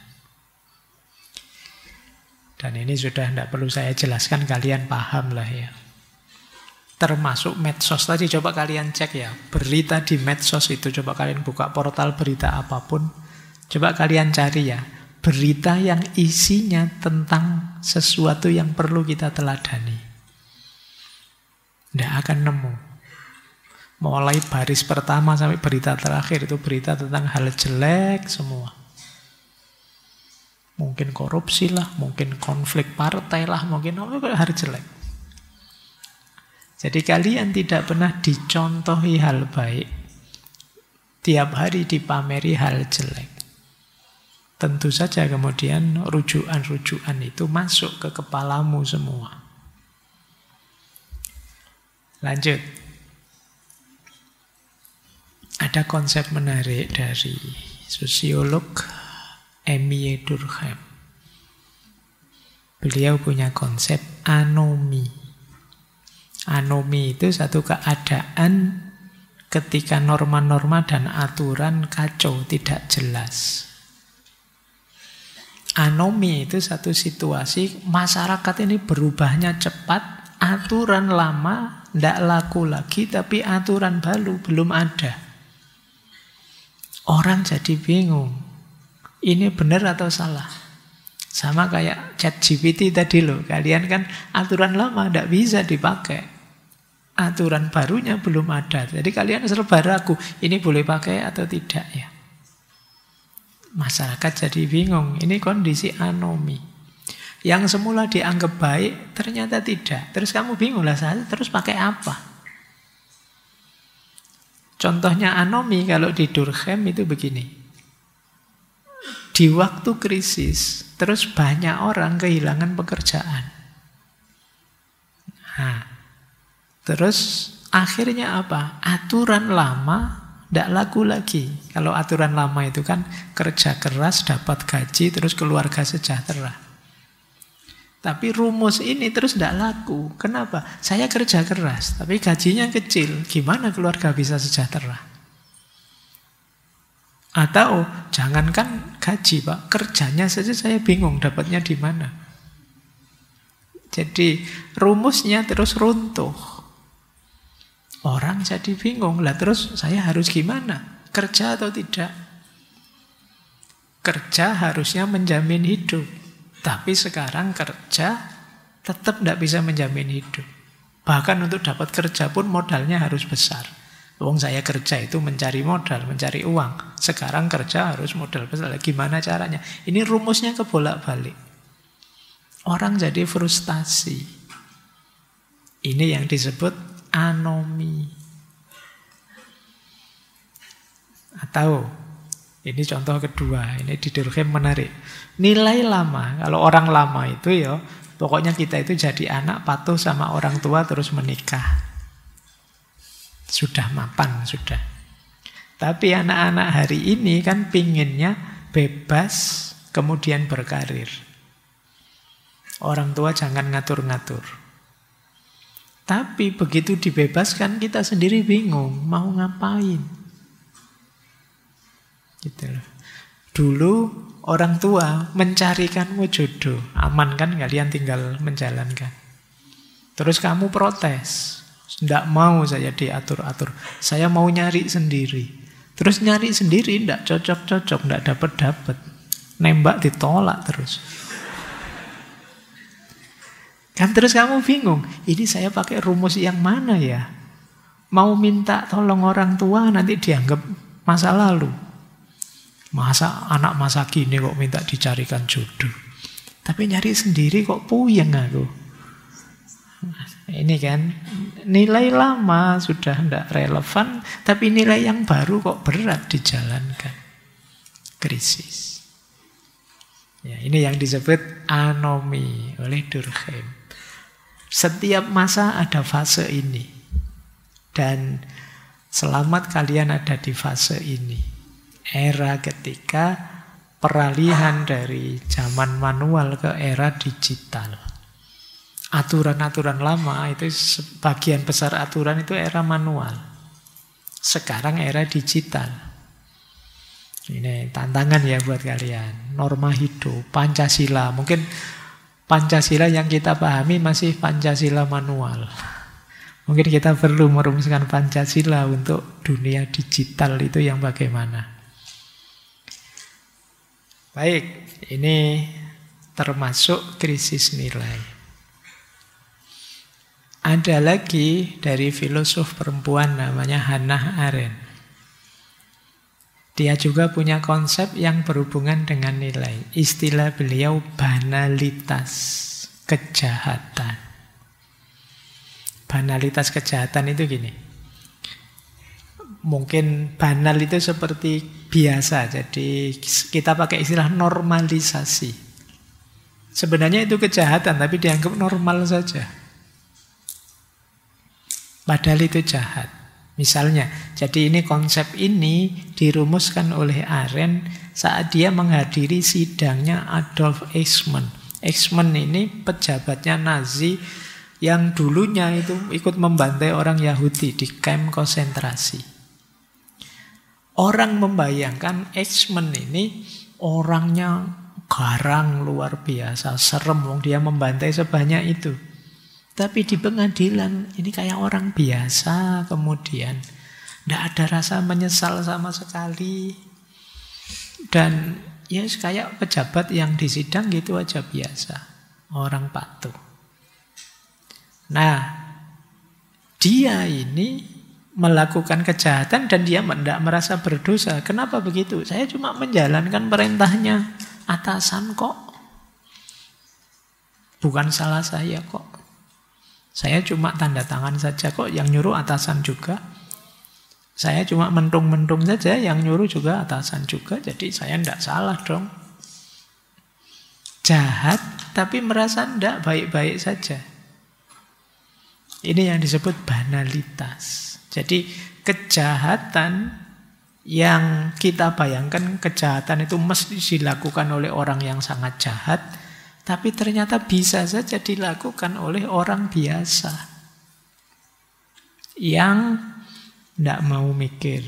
Dan ini sudah tidak perlu saya jelaskan, kalian paham lah ya. Termasuk medsos tadi, coba kalian cek ya. Berita di medsos itu, coba kalian buka portal berita apapun. Coba kalian cari ya. Berita yang isinya tentang sesuatu yang perlu kita teladani. Tidak akan nemu. Mulai baris pertama sampai berita terakhir itu berita tentang hal jelek semua. Mungkin korupsi lah, mungkin konflik partai lah, mungkin hal jelek. Jadi kalian tidak pernah dicontohi hal baik. Tiap hari dipameri hal jelek. Tentu saja kemudian rujukan-rujukan itu masuk ke kepalamu semua. Lanjut. Ada konsep menarik dari sosiolog Émile Durkheim. Beliau punya konsep anomi. Anomi itu satu keadaan ketika norma-norma dan aturan kacau, tidak jelas. Anomi itu satu situasi masyarakat ini berubahnya cepat, aturan lama tidak laku lagi, tapi aturan baru belum ada. Orang jadi bingung, ini benar atau salah? Sama kayak ChatGPT tadi loh, kalian kan aturan lama tidak bisa dipakai, aturan barunya belum ada. Jadi kalian serba ragu, ini boleh pakai atau tidak ya. Masyarakat jadi bingung, ini kondisi anomi. Yang semula dianggap baik, ternyata tidak. Terus kamu bingung lah, saya terus pakai apa? Contohnya anomi kalau di Durkheim itu begini. Di waktu krisis, terus banyak orang kehilangan pekerjaan. Nah, terus akhirnya apa? Aturan lama tidak laku lagi. Kalau aturan lama itu kan kerja keras, dapat gaji, terus keluarga sejahtera. Tapi rumus ini terus tidak laku. Kenapa? Saya kerja keras, tapi gajinya kecil. Gimana keluarga bisa sejahtera? Atau jangankan gaji, Pak, kerjanya saja saya bingung dapatnya di mana. Jadi rumusnya terus runtuh. Orang jadi bingung. Lah terus saya harus gimana? Kerja atau tidak? Kerja harusnya menjamin hidup. Tapi sekarang kerja tetap tidak bisa menjamin hidup. Bahkan untuk dapat kerja pun modalnya harus besar. Wong saya kerja itu mencari modal, mencari uang. Sekarang kerja harus modal besar. Gimana caranya? Ini rumusnya kebolak-balik. Orang jadi frustasi. Ini yang disebut anomi. Atau ini contoh kedua, ini di Durkheim menarik. Nilai lama, kalau orang lama itu ya, pokoknya kita itu jadi anak patuh sama orang tua terus menikah. Sudah mapan, sudah. Tapi anak-anak hari ini kan pinginnya bebas, kemudian berkarir. Orang tua jangan ngatur-ngatur. Tapi begitu dibebaskan kita sendiri bingung, mau ngapain. Gitu loh. Dulu orang tua mencarikanmu jodoh, aman kan kalian tinggal menjalankan. Terus kamu protes, tidak mau saya diatur-atur, saya mau nyari sendiri. Terus nyari sendiri tidak cocok-cocok, tidak dapat-dapat, nembak ditolak terus. Kan terus kamu bingung, ini saya pakai rumus yang mana ya? Mau minta tolong orang tua nanti dianggap masa lalu. Masa anak masa kini kok minta dicarikan jodoh. Tapi nyari sendiri kok puyeng aku. Ini kan nilai lama sudah tidak relevan, tapi nilai yang baru kok berat dijalankan. Krisis. Ya, ini yang disebut anomi oleh Durkheim. Setiap masa ada fase ini. Dan selamat kalian ada di fase ini. Era ketika peralihan dari zaman manual ke era digital. Aturan-aturan lama itu sebagian besar aturan itu era manual. Sekarang era digital. Ini tantangan ya buat kalian. Norma hidup, Pancasila. Mungkin Pancasila yang kita pahami masih Pancasila manual. Mungkin kita perlu merumuskan Pancasila untuk dunia digital itu yang bagaimana. Baik, ini termasuk krisis nilai. Ada lagi dari filosof perempuan namanya Hannah Arendt. Dia juga punya konsep yang berhubungan dengan nilai. Istilah beliau banalitas kejahatan. Banalitas kejahatan itu gini. Mungkin banal itu seperti biasa, jadi kita pakai istilah normalisasi. Sebenarnya itu kejahatan, tapi dianggap normal saja. Padahal itu jahat. Misalnya, jadi ini konsep ini dirumuskan oleh Arendt saat dia menghadiri sidangnya Adolf Eichmann. Eichmann ini pejabatnya Nazi yang dulunya itu ikut membantai orang Yahudi di kamp konsentrasi. Orang membayangkan Eichmann ini orangnya garang luar biasa, serem, wong dia membantai sebanyak itu. Tapi di pengadilan ini kayak orang biasa, kemudian tidak ada rasa menyesal sama sekali. Dan ya kayak pejabat yang di sidang gitu aja biasa, orang patuh. Nah, dia ini melakukan kejahatan dan dia tidak merasa berdosa. Kenapa begitu? Saya cuma menjalankan perintahnya atasan kok. Bukan salah saya kok. Saya cuma tanda tangan saja kok, yang nyuruh atasan juga. Saya cuma mentung-mentung saja, yang nyuruh juga atasan juga. Jadi saya tidak salah dong. Jahat tapi merasa tidak baik-baik saja. Ini yang disebut banalitas. Jadi kejahatan yang kita bayangkan kejahatan itu mesti dilakukan oleh orang yang sangat jahat, tapi ternyata bisa saja dilakukan oleh orang biasa yang tidak mau mikir,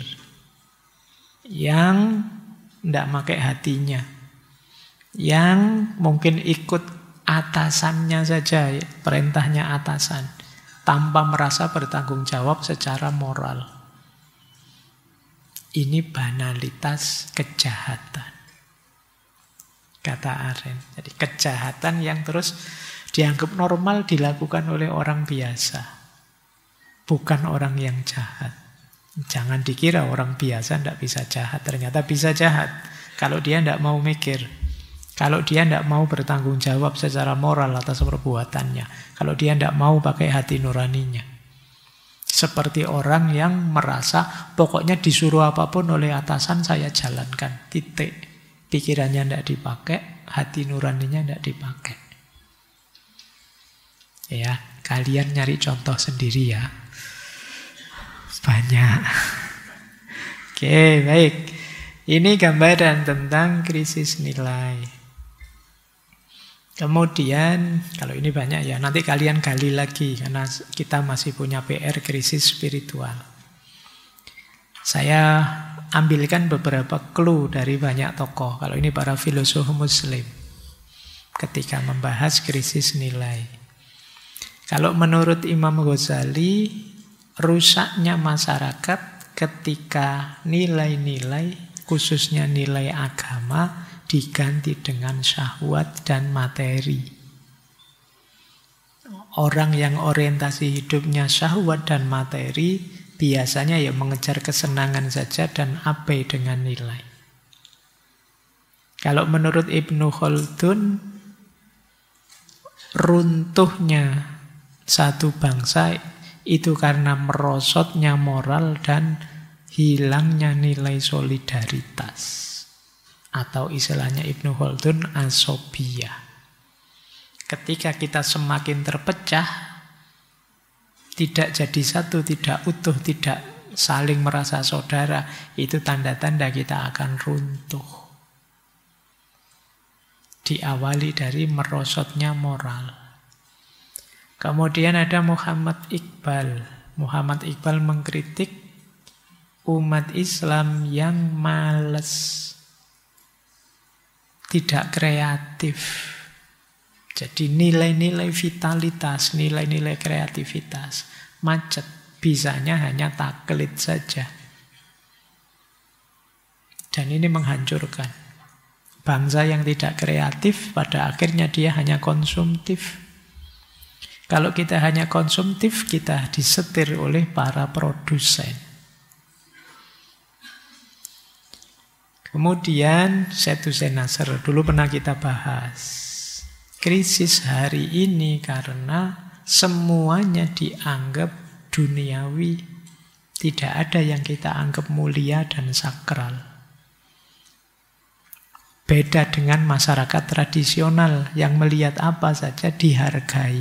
yang tidak pakai hatinya, yang mungkin ikut atasannya saja, perintahnya atasan, tanpa merasa bertanggung jawab secara moral. Ini banalitas kejahatan, kata Arendt. Jadi kejahatan yang terus dianggap normal dilakukan oleh orang biasa, bukan orang yang jahat. Jangan dikira orang biasa tidak bisa jahat. Ternyata bisa jahat kalau dia tidak mau mikir, kalau dia tidak mau bertanggung jawab secara moral atas perbuatannya, kalau dia tidak mau pakai hati nuraninya. Seperti orang yang merasa pokoknya disuruh apapun oleh atasan saya jalankan, titik. Pikirannya tidak dipakai, hati nuraninya tidak dipakai. Ya, kalian nyari contoh sendiri ya. Banyak. Oke, baik. Ini gambaran tentang krisis nilai. Kemudian, kalau ini banyak ya, nanti kalian gali lagi, karena kita masih punya PR krisis spiritual. Saya ambilkan beberapa clue dari banyak tokoh. Kalau ini para filosof muslim, ketika membahas krisis nilai. Kalau menurut Imam Ghazali, rusaknya masyarakat ketika nilai-nilai, khususnya nilai agama, diganti dengan syahwat dan materi. Orang yang orientasi hidupnya syahwat dan materi biasanya ya mengejar kesenangan saja dan abai dengan nilai. Kalau menurut Ibnu Khaldun, runtuhnya satu bangsa itu karena merosotnya moral dan hilangnya nilai solidaritas. Atau istilahnya Ibnu Khaldun asobiyah. Ketika kita semakin terpecah, tidak jadi satu, tidak utuh, tidak saling merasa saudara, itu tanda-tanda kita akan runtuh. Diawali dari merosotnya moral. Kemudian ada Muhammad Iqbal. Muhammad Iqbal mengkritik umat Islam yang malas, tidak kreatif. Jadi nilai-nilai vitalitas, nilai-nilai kreativitas macet. Bisanya hanya taklid saja. Dan ini menghancurkan. Bangsa yang tidak kreatif pada akhirnya dia hanya konsumtif. Kalau kita hanya konsumtif, kita disetir oleh para produsen. Kemudian Said Nasr, dulu pernah kita bahas. Krisis hari ini karena semuanya dianggap duniawi. Tidak ada yang kita anggap mulia dan sakral. Beda dengan masyarakat tradisional yang melihat apa saja dihargai.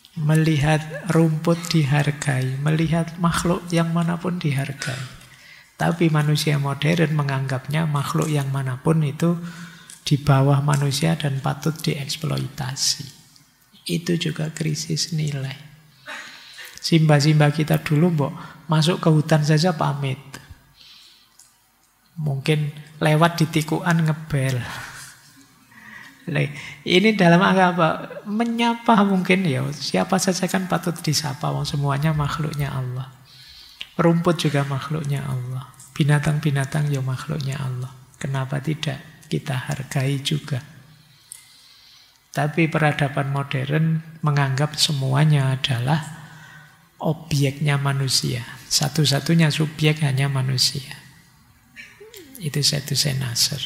Melihat rumput dihargai, melihat makhluk yang manapun dihargai. Tapi manusia modern menganggapnya makhluk yang manapun itu di bawah manusia dan patut dieksploitasi. Itu juga krisis nilai. Simba-simba kita dulu masuk ke hutan saja pamit. Mungkin lewat di tikuan ngebel. Ini dalam apa? Menyapa mungkin ya. Siapa saja kan patut disapa. Semuanya makhluknya Allah. Rumput juga makhluknya Allah. Binatang-binatang ya makhluknya Allah. Kenapa tidak kita hargai juga? Tapi peradaban modern menganggap semuanya adalah objeknya manusia. Satu-satunya subjek hanya manusia. Itu Sayyidina Nasr.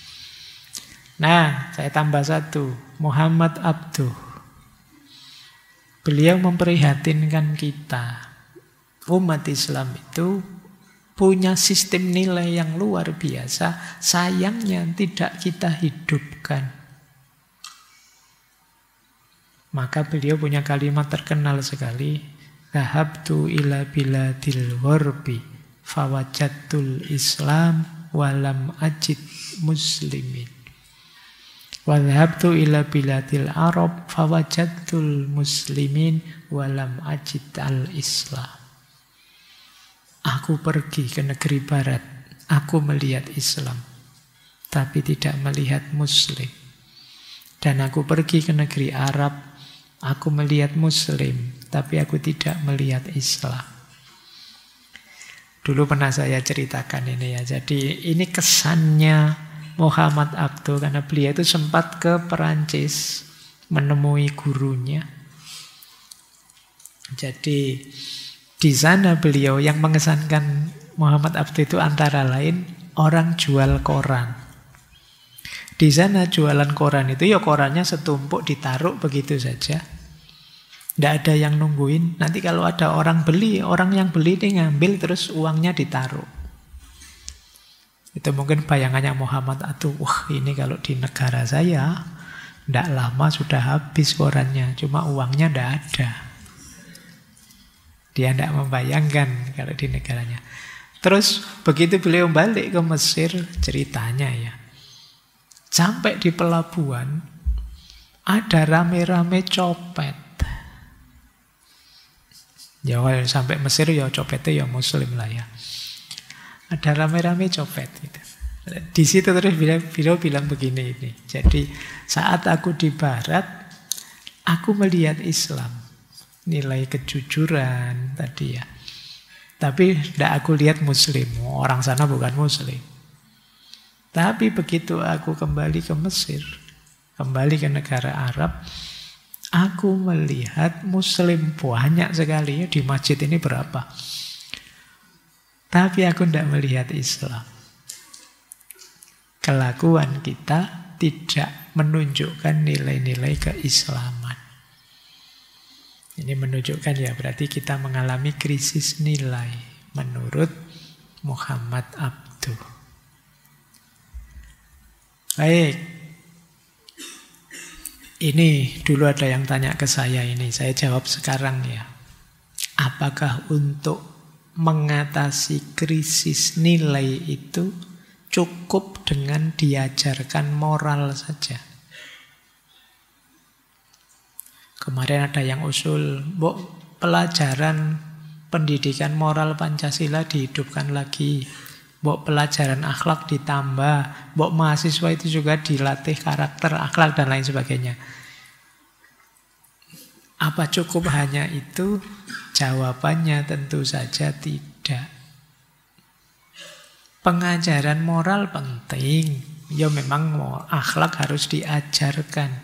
Nah, saya tambah satu. Muhammad Abduh. Beliau memprihatinkan kita. Umat Islam itu punya sistem nilai yang luar biasa. Sayangnya tidak kita hidupkan. Maka beliau punya kalimat terkenal sekali. Dhahabtu ila biladil gharbi fawajadtul Islam walam ajid muslimin. Wadhabtu ila biladil Arab fawajadtul muslimin walam ajid al-Islam. Aku pergi ke negeri barat, aku melihat Islam, tapi tidak melihat Muslim. Dan aku pergi ke negeri Arab, aku melihat Muslim, tapi aku tidak melihat Islam. Dulu pernah saya ceritakan ini ya. Jadi ini kesannya Muhammad Abduh, karena beliau itu sempat ke Perancis menemui gurunya. Jadi di sana beliau yang mengesankan Muhammad Abduh itu antara lain orang jual koran. Di sana jualan koran itu ya korannya setumpuk ditaruh begitu saja. Tidak ada yang nungguin. Nanti kalau ada orang beli, orang yang beli ini ngambil terus uangnya ditaruh. Itu mungkin bayangannya Muhammad Abduh. Wah, ini kalau di negara saya tidak lama sudah habis korannya. Cuma uangnya tidak ada. Dia tidak membayangkan kalau di negaranya. Terus begitu beliau balik ke Mesir, ceritanya ya. Sampai di pelabuhan, ada rame-rame copet. Ya sampai Mesir ya copetnya ya Muslim lah ya. Ada rame-rame copet gitu. Di situ terus beliau bilang begini ini. Jadi saat aku di barat, aku melihat Islam. Nilai kejujuran tadi ya. Tapi tidak aku lihat Muslim. Orang sana bukan Muslim. Tapi begitu aku kembali ke Mesir, kembali ke negara Arab, aku melihat Muslim banyak sekali ya. Di masjid ini berapa. Tapi aku tidak melihat Islam. Kelakuan kita tidak menunjukkan nilai-nilai keislaman. Ini menunjukkan ya berarti kita mengalami krisis nilai menurut Muhammad Abduh. Baik. Ini dulu ada yang tanya ke saya ini. Saya jawab sekarang ya. Apakah untuk mengatasi krisis nilai itu cukup dengan diajarkan moral saja? Kemarin ada yang usul, pelajaran pendidikan moral Pancasila dihidupkan lagi. Pelajaran akhlak ditambah. Mahasiswa itu juga dilatih karakter, akhlak, dan lain sebagainya. Apa cukup hanya itu? Jawabannya tentu saja tidak. Pengajaran moral penting. Ya memang akhlak harus diajarkan.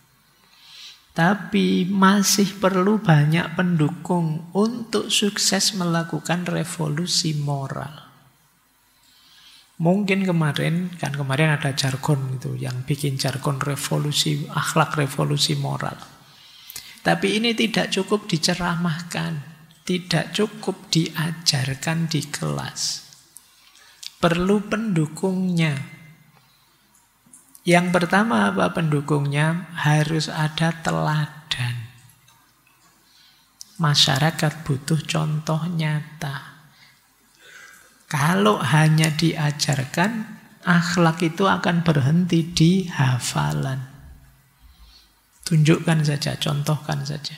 Tapi masih perlu banyak pendukung untuk sukses melakukan revolusi moral. Mungkin kemarin ada jargon itu yang bikin jargon revolusi akhlak, revolusi moral. Tapi ini tidak cukup diceramahkan, tidak cukup diajarkan di kelas. Perlu pendukungnya. Yang pertama apa pendukungnya? Harus ada teladan. Masyarakat butuh contoh nyata. Kalau hanya diajarkan, akhlak itu akan berhenti di hafalan. Tunjukkan saja, contohkan saja.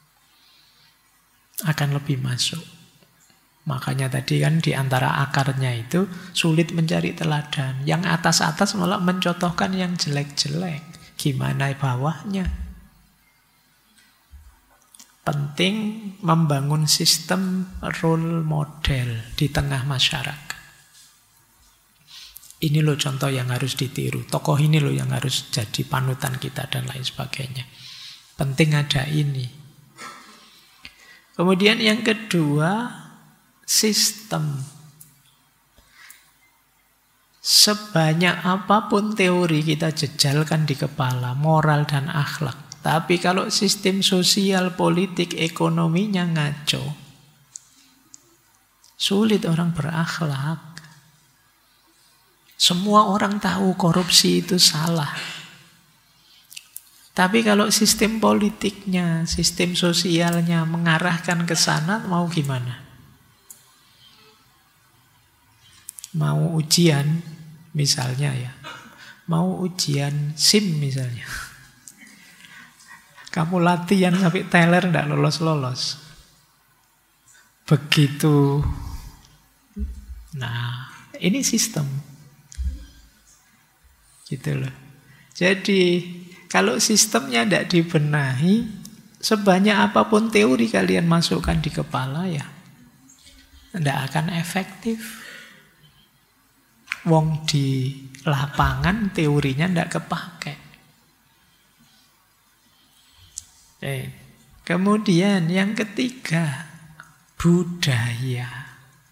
Akan lebih masuk. Makanya tadi kan di antara akarnya itu sulit mencari teladan. Yang atas-atas malah mencontohkan yang jelek-jelek. Gimana bawahnya? Penting membangun sistem role model di tengah masyarakat. Ini loh contoh yang harus ditiru. Tokoh ini loh yang harus jadi panutan kita dan lain sebagainya. Penting ada ini. Kemudian yang kedua, sistem. Sebanyak apapun teori kita jejalkan di kepala, moral dan akhlak. Tapi kalau sistem sosial, politik, ekonominya ngaco, sulit orang berakhlak. Semua orang tahu korupsi itu salah. Tapi kalau sistem politiknya, sistem sosialnya mengarahkan ke sana, mau gimana? Mau ujian, misalnya ya. Mau ujian SIM misalnya. Kamu latihan sampai teler tidak lolos-lolos. Begitu. Nah, ini sistem. Gitu loh. Jadi, kalau sistemnya tidak dibenahi, sebanyak apapun teori kalian masukkan di kepala ya, tidak akan efektif. Wong di lapangan teorinya tidak kepakai. Kemudian yang ketiga, budaya.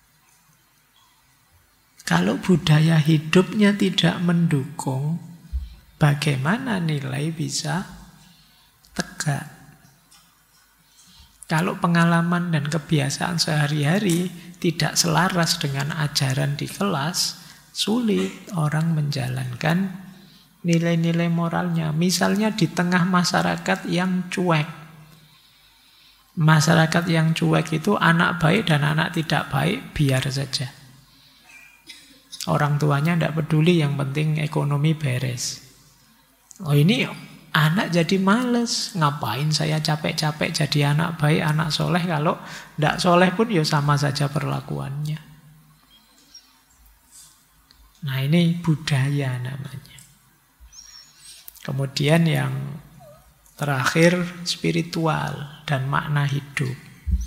Kalau budaya hidupnya tidak mendukung, bagaimana nilai bisa tegak? Kalau pengalaman dan kebiasaan sehari-hari tidak selaras dengan ajaran di kelas, sulit orang menjalankan nilai-nilai moralnya. Misalnya di tengah masyarakat yang cuek. Masyarakat yang cuek itu anak baik dan anak tidak baik biar saja. Orang tuanya tidak peduli, yang penting ekonomi beres. Oh ini anak jadi males. Ngapain saya capek-capek jadi anak baik, anak soleh, kalau tidak soleh pun ya sama saja perlakuannya. Nah ini budaya namanya. Kemudian yang terakhir, spiritual dan makna hidup.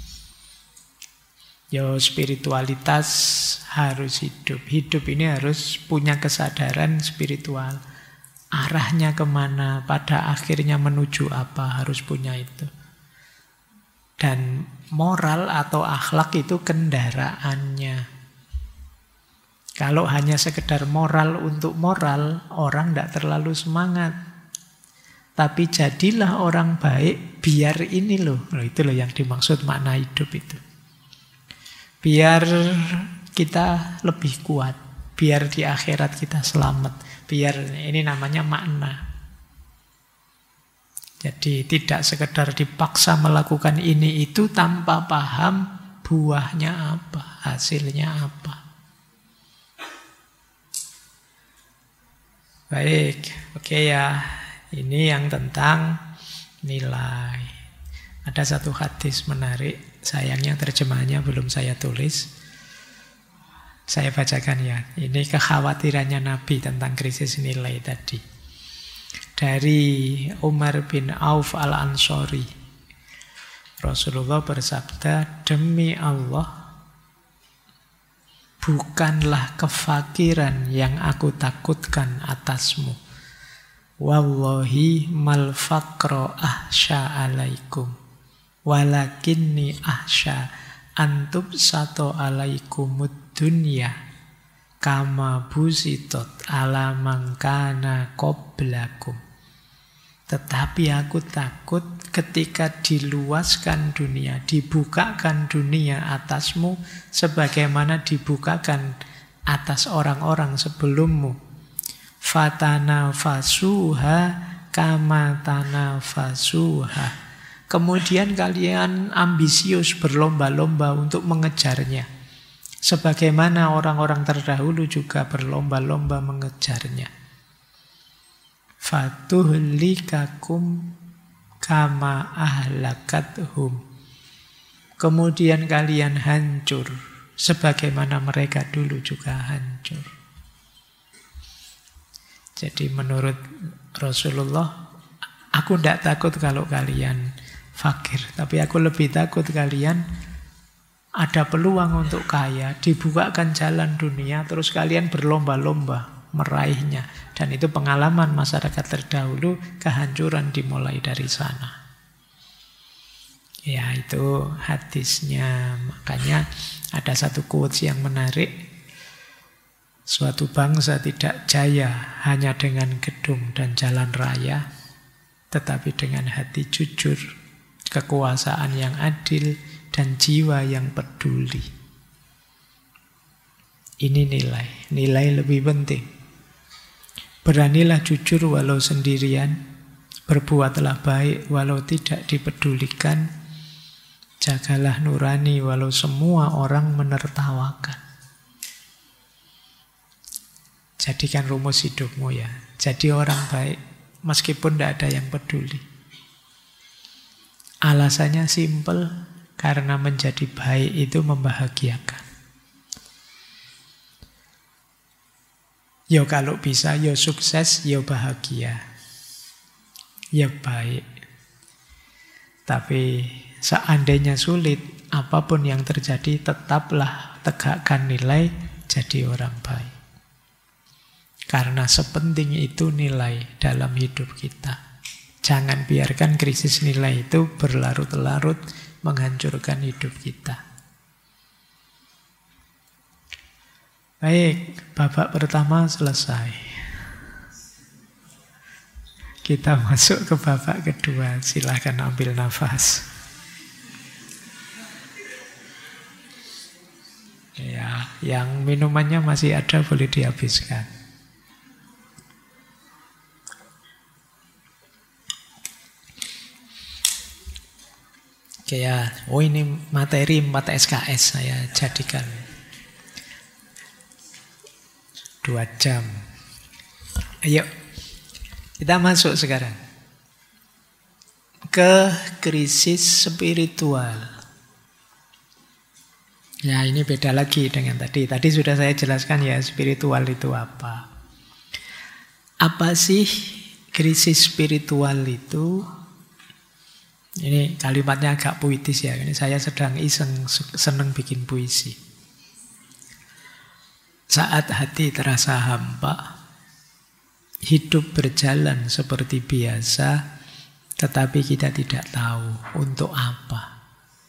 Ya spiritualitas harus hidup. Hidup ini harus punya kesadaran spiritual. Arahnya kemana, pada akhirnya menuju apa, harus punya itu. Dan moral atau akhlak itu kendaraannya. Kalau hanya sekedar moral untuk moral, orang tidak terlalu semangat. Tapi jadilah orang baik, biar ini loh. Itu loh yang dimaksud makna hidup itu. Biar kita lebih kuat. Biar di akhirat kita selamat. Biar ini namanya makna. Jadi tidak sekedar dipaksa melakukan ini itu tanpa paham buahnya apa, hasilnya apa. Baik, oke ya. Ini yang tentang nilai. Ada satu hadis menarik, sayangnya terjemahannya belum saya tulis. Saya bacakan ya. Ini kekhawatirannya Nabi tentang krisis nilai tadi. Dari Umar bin Auf al-Ansori. Rasulullah bersabda, demi Allah, bukanlah kefakiran yang aku takutkan atasmu. Wallahi mal faqra ahsya alaikum walakinni ahsya antub sato alaikumud dunya kama busitot ala mangkana qablakum. Tetapi aku takut ketika diluaskan dunia, dibukakan dunia atasmu sebagaimana dibukakan atas orang-orang sebelummu. Fatanafasuha kama tanafasuha. Kemudian kalian ambisius berlomba-lomba untuk mengejarnya. Sebagaimana orang-orang terdahulu juga berlomba-lomba mengejarnya. Fatuhlikakum kama ahlakathum. Kemudian kalian hancur sebagaimana mereka dulu juga hancur. Jadi menurut Rasulullah, aku tidak takut kalau kalian fakir, tapi aku lebih takut kalian ada peluang untuk kaya, dibukakan jalan dunia, terus kalian berlomba-lomba meraihnya. Dan itu pengalaman masyarakat terdahulu, kehancuran dimulai dari sana. Ya, itu hadisnya. Makanya ada satu quotes yang menarik. Suatu bangsa tidak jaya hanya dengan gedung dan jalan raya, tetapi dengan hati jujur, kekuasaan yang adil, dan jiwa yang peduli. Ini nilai lebih penting. Beranilah jujur walau sendirian, berbuatlah baik walau tidak dipedulikan, jagalah nurani walau semua orang menertawakan. Jadikan rumus hidupmu ya, jadi orang baik meskipun tidak ada yang peduli. Alasannya simpel, karena menjadi baik itu membahagiakan. Yo kalau bisa, yo sukses, yo bahagia, yo baik. Tapi seandainya sulit, apapun yang terjadi, tetaplah tegakkan nilai jadi orang baik. Karena sepenting itu nilai dalam hidup kita. Jangan biarkan krisis nilai itu berlarut-larut menghancurkan hidup kita. Baik, babak pertama selesai. Kita masuk ke babak kedua. Silakan ambil nafas. Ya, yang minumannya masih ada boleh dihabiskan. Oke ya, oh ini materi 4 SKS saya jadikan 2 jam. Ayo, kita masuk sekarang ke krisis spiritual. Ya, ini beda lagi dengan tadi. Tadi sudah saya jelaskan ya, spiritual itu apa. Apa sih krisis spiritual itu? Ini kalimatnya agak puitis ya. Ini saya sedang iseng, seneng bikin puisi. Saat hati terasa hampa, hidup berjalan seperti biasa, tetapi kita tidak tahu untuk apa.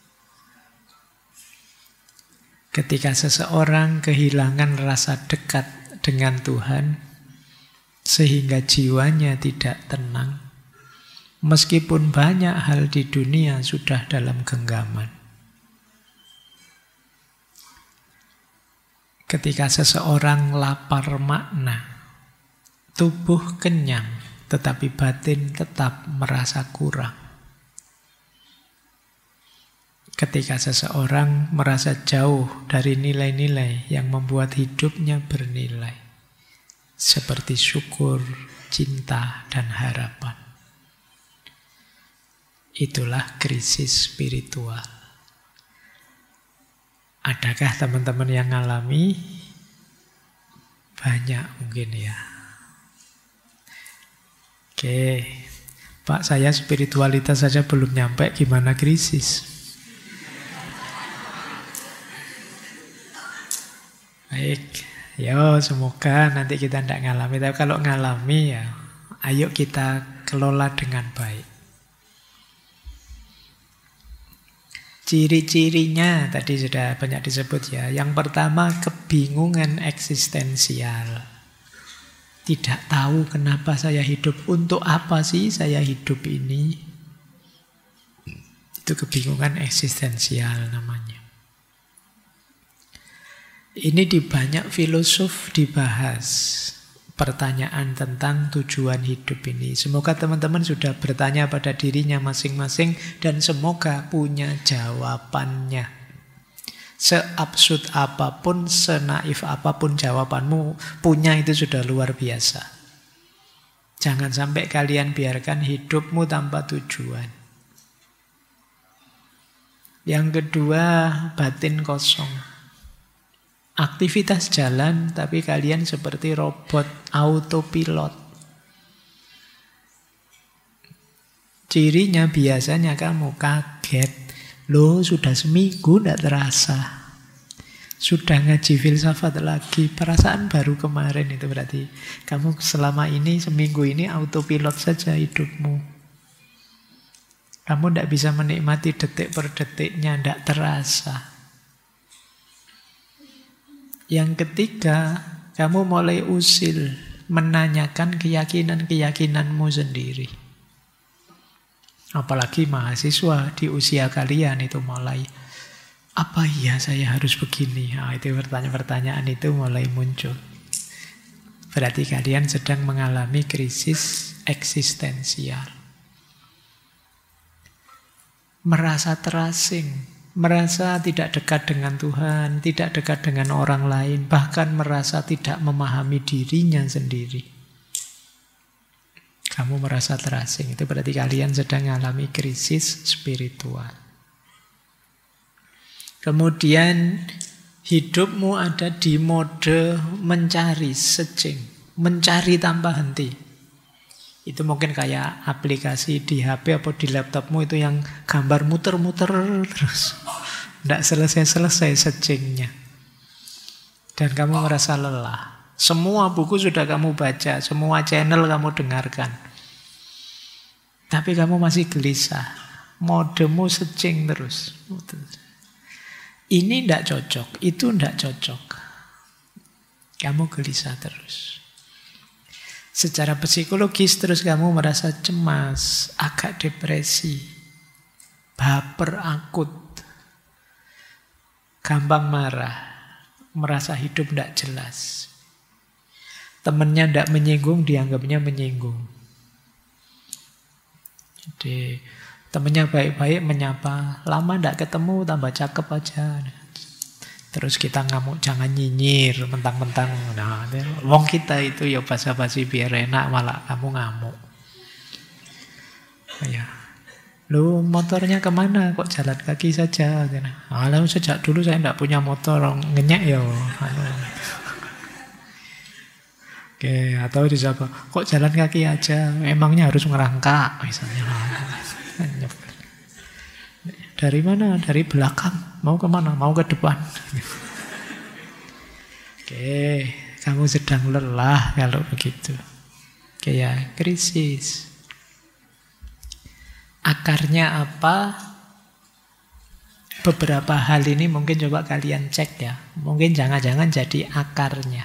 Ketika seseorang kehilangan rasa dekat dengan Tuhan, sehingga jiwanya tidak tenang, meskipun banyak hal di dunia sudah dalam genggaman. Ketika seseorang lapar makna, tubuh kenyang, tetapi batin tetap merasa kurang. Ketika seseorang merasa jauh dari nilai-nilai yang membuat hidupnya bernilai, seperti syukur, cinta, dan harapan. Itulah krisis spiritual. Adakah teman-teman yang ngalami? Banyak mungkin ya. Oke, Pak, saya spiritualitas saja belum nyampe, gimana krisis? Baik, yo semoga nanti kita tidak ngalami. Tapi kalau ngalami ya, ayo kita kelola dengan baik. Ciri-cirinya tadi sudah banyak disebut ya. Yang pertama, kebingungan eksistensial. Tidak tahu kenapa saya hidup, untuk apa sih saya hidup ini. Itu kebingungan eksistensial namanya. Ini di banyak filosof dibahas. Pertanyaan tentang tujuan hidup ini. Semoga teman-teman sudah bertanya pada dirinya masing-masing dan semoga punya jawabannya. Seabsurd apapun, senaif apapun jawabanmu, punya itu sudah luar biasa. Jangan sampai kalian biarkan hidupmu tanpa tujuan. Yang kedua, batin kosong. Aktivitas jalan, tapi kalian seperti robot autopilot. Cirinya biasanya kamu kaget. Loh, sudah seminggu tidak terasa. Sudah ngaji filsafat lagi. Perasaan baru kemarin itu berarti. Kamu selama ini, seminggu ini autopilot saja hidupmu. Kamu tidak bisa menikmati detik per detiknya, tidak terasa. Yang ketiga, kamu mulai usil, menanyakan keyakinan-keyakinanmu sendiri. Apalagi mahasiswa di usia kalian itu mulai, apa iya saya harus begini? Nah, itu pertanyaan-pertanyaan itu mulai muncul. Berarti kalian sedang mengalami krisis eksistensial. Merasa terasing, merasa tidak dekat dengan Tuhan, tidak dekat dengan orang lain, bahkan merasa tidak memahami dirinya sendiri. Kamu merasa terasing, itu berarti kalian sedang mengalami krisis spiritual. Kemudian hidupmu ada di mode mencari, searching, mencari tanpa henti. Itu mungkin kayak aplikasi di HP atau di laptopmu itu yang gambar muter-muter terus. Tidak selesai-selesai searchingnya. Dan kamu merasa lelah. Semua buku sudah kamu baca, semua channel kamu dengarkan. Tapi kamu masih gelisah. Modemu searching terus. Ini tidak cocok, itu tidak cocok. Kamu gelisah terus. Secara psikologis terus kamu merasa cemas, agak depresi, baper akut, gampang marah, merasa hidup tidak jelas. Temannya tidak menyinggung, dianggapnya menyinggung. Jadi temannya baik-baik menyapa, lama tidak ketemu, tambah cakep aja. Terus kita ngamuk, jangan nyinyir, mentang-mentang. Nah, wong kita itu ya basa-basi biar enak, malah kamu ngamuk. Ya. Lu motornya kemana? Kok jalan kaki saja? Alah, sejak dulu saya tidak punya motor, ngenyek ya. Oke, atau disapa, kok jalan kaki aja? Emangnya harus ngerangkak, misalnya. Dari mana? Dari belakang. Mau kemana? Mau ke depan. Oke, kamu sedang lelah kalau begitu. Oke ya, krisis. Akarnya apa? Beberapa hal ini mungkin coba kalian cek ya. Mungkin jangan-jangan jadi akarnya.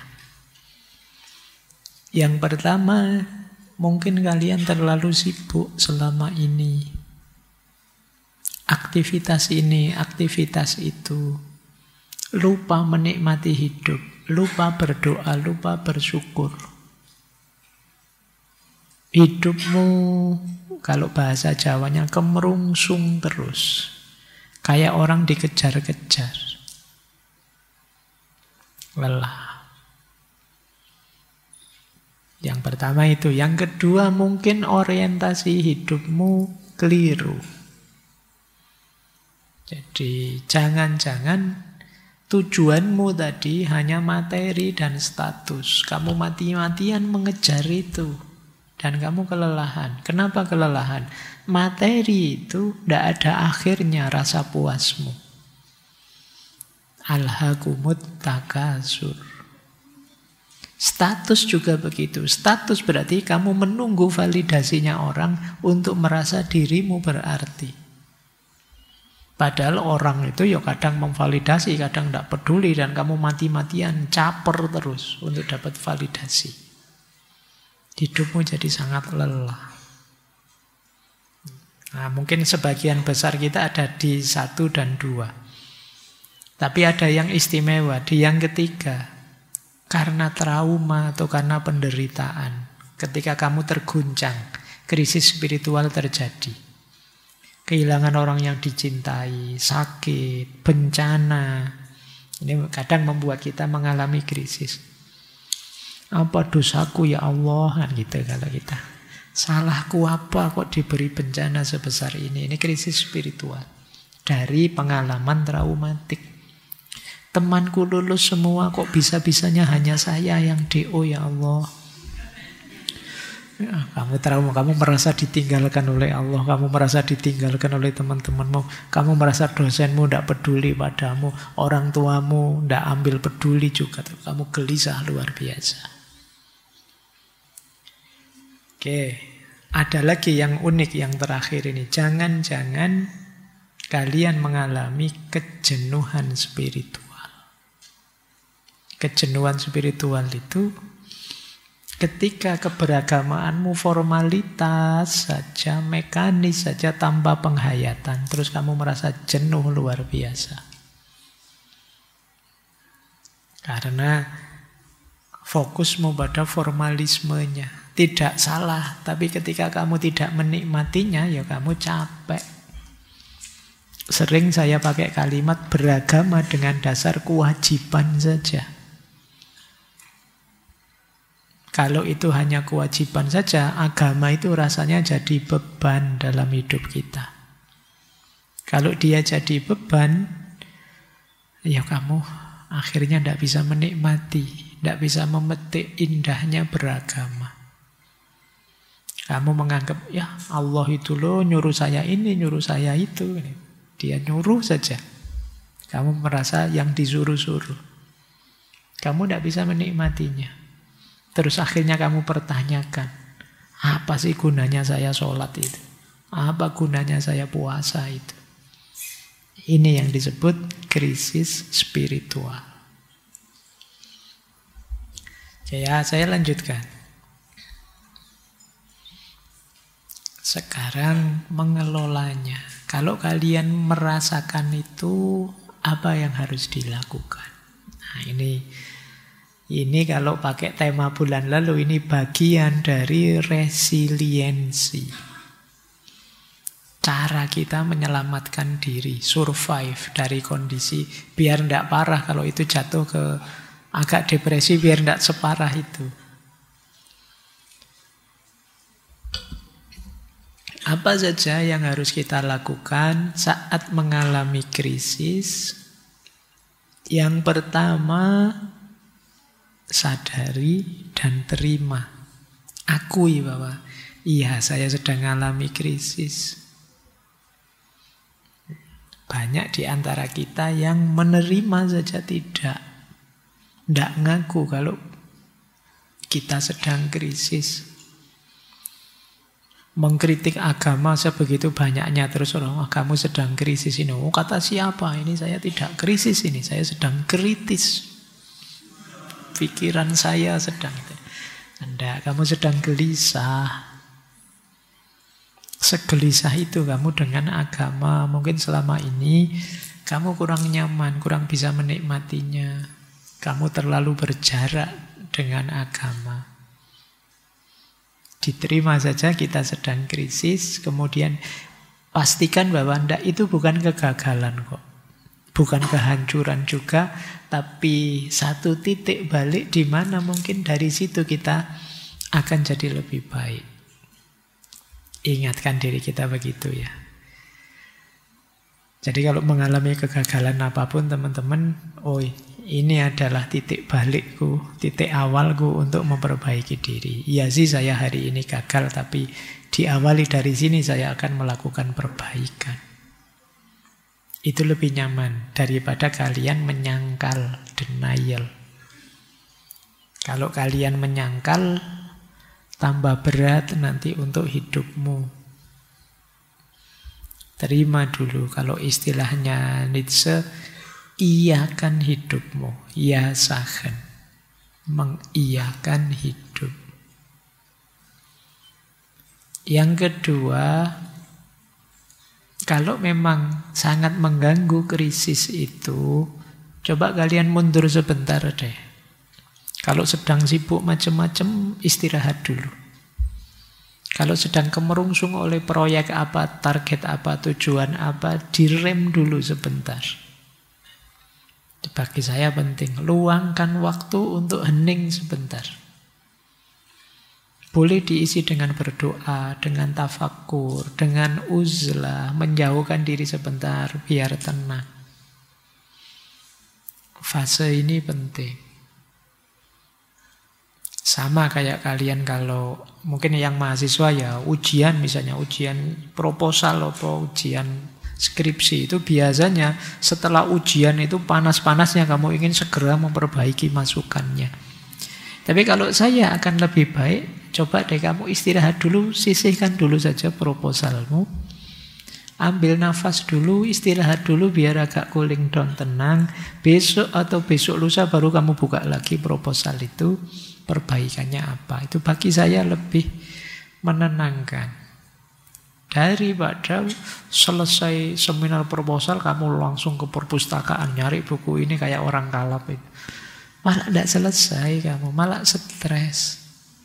Yang pertama, mungkin kalian terlalu sibuk selama ini. Aktivitas ini, aktivitas itu. Lupa menikmati hidup, lupa berdoa, lupa bersyukur. Hidupmu, kalau bahasa Jawanya, kemerungsung terus. Kayak orang dikejar-kejar. Lelah. Yang pertama itu. Yang kedua, mungkin orientasi hidupmu keliru. Jadi jangan-jangan tujuanmu tadi hanya materi dan status. Kamu mati-matian mengejar itu. Dan kamu kelelahan. Kenapa kelelahan? Materi itu tidak ada akhirnya rasa puasmu. Alhaakumut takasur. Status juga begitu. Status berarti kamu menunggu validasinya orang untuk merasa dirimu berarti. Padahal orang itu ya kadang memvalidasi, kadang tidak peduli, dan kamu mati-matian caper terus untuk dapat validasi. Hidupmu jadi sangat lelah. Nah, mungkin sebagian besar kita ada di 1 dan 2. Tapi ada yang istimewa di yang ketiga. Karena trauma atau karena penderitaan. Ketika kamu terguncang, krisis spiritual terjadi. Kehilangan orang yang dicintai, sakit, bencana, Ini kadang membuat kita mengalami krisis. Apa dosaku ya Allah, kan gitu kalau kita. Salahku apa kok diberi bencana sebesar ini? Ini krisis spiritual dari pengalaman traumatik. Temanku lulus semua, kok bisa-bisanya hanya saya yang DO ya Allah. Ya, kamu trauma, kamu merasa ditinggalkan oleh Allah, kamu merasa ditinggalkan oleh teman-temanmu, kamu merasa dosenmu tidak peduli padamu, orang tuamu tidak ambil peduli juga, kamu gelisah luar biasa. Oke, ada lagi yang unik yang terakhir ini. Jangan-jangan kalian mengalami kejenuhan spiritual. Kejenuhan spiritual itu ketika keberagamaanmu formalitas saja, mekanis saja, tanpa penghayatan, terus kamu merasa jenuh luar biasa. Karena fokusmu pada formalismenya. Tidak salah, tapi ketika kamu tidak menikmatinya, ya kamu capek. Sering saya pakai kalimat beragama dengan dasar kewajiban saja. Kalau itu hanya kewajiban saja, agama itu rasanya jadi beban dalam hidup kita. Kalau dia jadi beban, ya kamu akhirnya tidak bisa menikmati, tidak bisa memetik indahnya beragama. Kamu menganggap, ya Allah itu loh nyuruh saya ini, nyuruh saya itu. Dia nyuruh saja. Kamu merasa yang disuruh-suruh. Kamu tidak bisa menikmatinya. Terus akhirnya kamu pertanyakan, apa sih gunanya saya sholat itu? Apa gunanya saya puasa itu? Ini yang disebut krisis spiritual. Ya, saya lanjutkan. Sekarang mengelolanya. Kalau kalian merasakan itu, apa yang harus dilakukan? Nah, ini kalau pakai tema bulan lalu, ini bagian dari resiliensi. Cara kita menyelamatkan diri, survive dari kondisi, biar tidak parah kalau itu jatuh ke agak depresi, biar tidak separah itu. Apa saja yang harus kita lakukan saat mengalami krisis? Yang pertama, sadari dan terima. Akui bahwa, iya saya sedang mengalami krisis. Banyak di antara kita yang menerima saja tidak ngaku kalau kita sedang krisis. Mengkritik agama sebegitu banyaknya, terus orang, kamu sedang krisis ini. Oh, kata siapa? Ini saya tidak krisis ini, saya sedang kritis. Pikiran saya sedang. Anda, kamu sedang gelisah. Segelisah itu kamu dengan agama. Mungkin selama ini kamu kurang nyaman, kurang bisa menikmatinya. Kamu terlalu berjarak dengan agama. Diterima saja kita sedang krisis, kemudian pastikan bahwa itu bukan kegagalan kok. Bukan kehancuran juga, tapi satu titik balik di mana mungkin dari situ kita akan jadi lebih baik. Ingatkan diri kita begitu ya. Jadi kalau mengalami kegagalan apapun teman-teman, ini adalah titik balikku, titik awalku untuk memperbaiki diri. Iya sih saya hari ini gagal, tapi diawali dari sini saya akan melakukan perbaikan. Itu lebih nyaman daripada kalian menyangkal, denial. Kalau kalian menyangkal, tambah berat nanti untuk hidupmu. Terima dulu, kalau istilahnya Nietzsche, iyakan hidupmu, yasahan, mengiyakan hidup. Yang kedua, kalau memang sangat mengganggu krisis itu, coba kalian mundur sebentar deh. Kalau sedang sibuk macam-macam, istirahat dulu. Kalau sedang kemerungsung oleh proyek apa, target apa, tujuan apa, direm dulu sebentar. bagi saya penting. Luangkan waktu untuk hening sebentar. Boleh diisi dengan berdoa, dengan tafakur, dengan uzlah, menjauhkan diri sebentar biar tenang. Fase ini penting. Sama kayak kalian kalau mungkin yang mahasiswa ya ujian, misalnya ujian proposal atau ujian skripsi, itu biasanya setelah ujian itu panas-panasnya kamu ingin segera memperbaiki masukannya. Tapi kalau saya akan lebih baik, coba deh kamu istirahat dulu, sisihkan dulu saja proposalmu. Ambil nafas dulu, istirahat dulu biar agak cooling down, tenang. Besok atau besok lusa baru kamu buka lagi proposal itu, perbaikannya apa. Itu bagi saya lebih menenangkan. Daripada selesai seminar proposal kamu langsung ke perpustakaan nyari buku ini kayak orang kalap itu. Malah tidak selesai kamu, malah stres.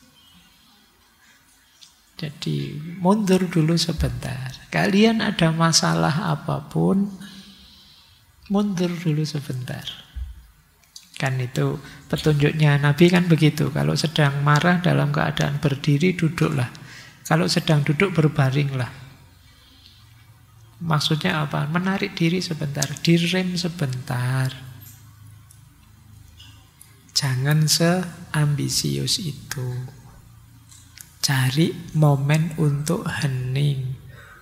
Jadi mundur dulu sebentar. Kalian ada masalah apapun, mundur dulu sebentar. Kan itu petunjuknya Nabi kan begitu. Kalau sedang marah dalam keadaan berdiri, duduklah. Kalau sedang duduk, berbaringlah. Maksudnya apa? Menarik diri sebentar, direm sebentar. Jangan seambisius itu. Cari momen untuk hening.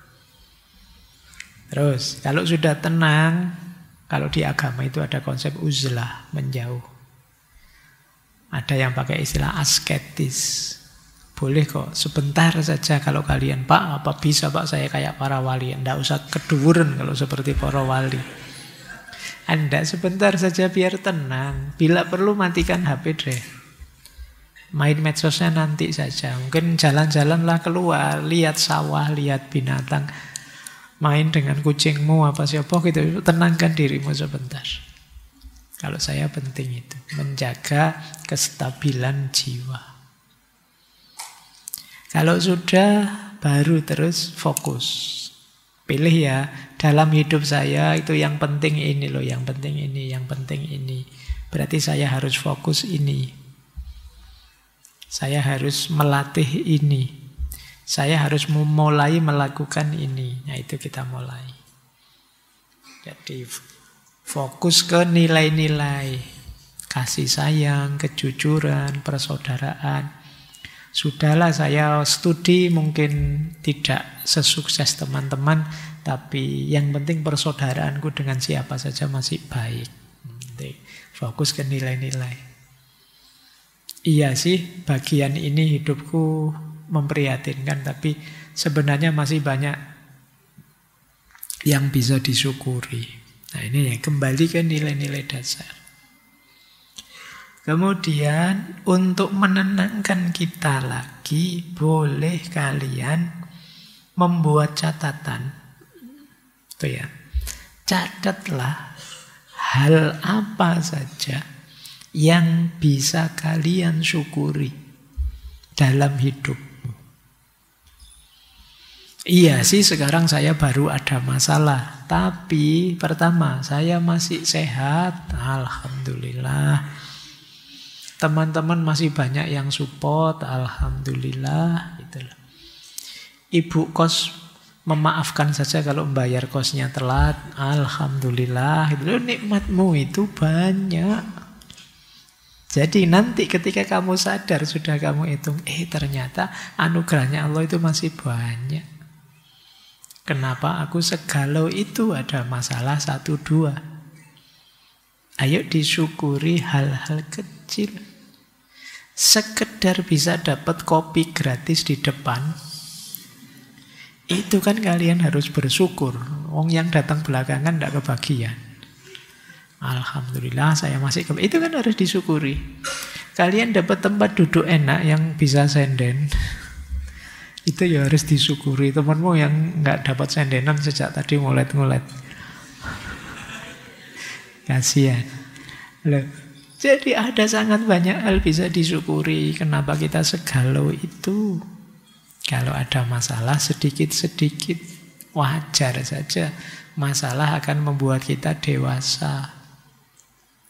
Terus, kalau sudah tenang, kalau di agama itu ada konsep uzlah, menjauh. Ada yang pakai istilah asketis. Boleh kok, sebentar saja kalau kalian, Pak, apa bisa Pak saya kayak para wali? Tidak usah keduren kalau seperti para wali. Anda sebentar saja biar tenang. Bila perlu matikan HP deh. Main medsosnya nanti saja. Mungkin jalan-jalanlah keluar, lihat sawah, lihat binatang. Main dengan kucingmu apa siapa gitu. Tenangkan dirimu sebentar. Kalau saya penting itu. Menjaga kestabilan jiwa. Kalau sudah, baru terus fokus. Pilih ya, dalam hidup saya itu yang penting ini loh, yang penting ini, yang penting ini. Berarti saya harus fokus ini. Saya harus melatih ini. Saya harus memulai melakukan ini. Nah itu kita mulai. Jadi fokus ke nilai-nilai. Kasih sayang, kejujuran, persaudaraan. Sudahlah saya studi mungkin tidak sesukses teman-teman, tapi yang penting persaudaraanku dengan siapa saja masih baik. Fokus ke nilai-nilai. Iya sih, bagian ini hidupku memprihatinkan, tapi sebenarnya masih banyak yang bisa disyukuri. Nah ini ya, kembali ke nilai-nilai dasar. Kemudian untuk menenangkan kita lagi, boleh kalian membuat catatan. Itu ya. Catatlah hal apa saja yang bisa kalian syukuri dalam hidupmu. Iya sih sekarang saya baru ada masalah, tapi pertama saya masih sehat, alhamdulillah. Teman-teman masih banyak yang support, alhamdulillah. Itulah. Ibu kos memaafkan saja kalau membayar kosnya telat, alhamdulillah. Itu nikmatmu itu banyak. Jadi nanti ketika kamu sadar, sudah kamu hitung, ternyata anugerahnya Allah itu masih banyak. Kenapa aku segalau itu? Ada masalah 1, 2. Ayo disyukuri hal-hal kecil. Sekedar bisa dapat kopi gratis di depan, itu kan kalian harus bersyukur. Wong yang datang belakangan tidak kebagian. Alhamdulillah saya masih itu kan harus disyukuri. Kalian dapat tempat duduk enak yang bisa senden, itu ya harus disyukuri. Temanmu yang nggak dapat sendenan sejak tadi ngulet-ngulet, kasihan. Loh. Jadi ada sangat banyak hal bisa disyukuri. Kenapa kita segalau itu? Kalau ada masalah sedikit-sedikit, wajar saja. Masalah akan membuat kita dewasa.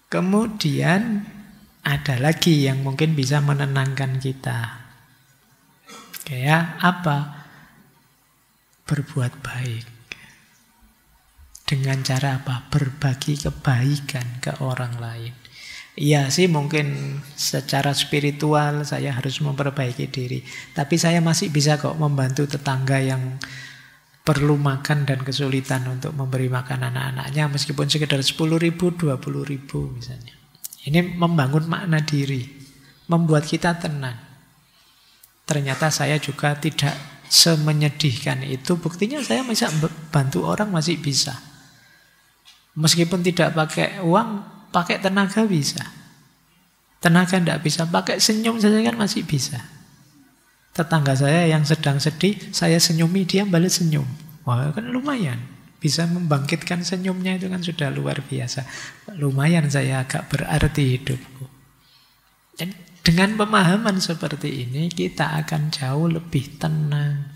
Kemudian ada lagi yang mungkin bisa menenangkan kita. Kayak apa? Berbuat baik. Dengan cara apa? Berbagi kebaikan ke orang lain. Iya sih, mungkin secara spiritual saya harus memperbaiki diri. Tapi saya masih bisa kok membantu tetangga yang perlu makan dan kesulitan untuk memberi makan anak-anaknya. Meskipun sekedar 10.000, 20.000 misalnya. Ini membangun makna diri. Membuat kita tenang. Ternyata saya juga tidak semenyedihkan itu. Buktinya saya bisa bantu orang masih bisa. Meskipun tidak pakai uang, pakai tenaga bisa. Tenaga tidak bisa, pakai senyum saja kan masih bisa. Tetangga saya yang sedang sedih, saya senyumi, dia balik senyum. Wah, kan lumayan. Bisa membangkitkan senyumnya itu kan sudah luar biasa. Lumayan saya agak berarti hidupku. Dan dengan pemahaman seperti ini, kita akan jauh lebih tenang.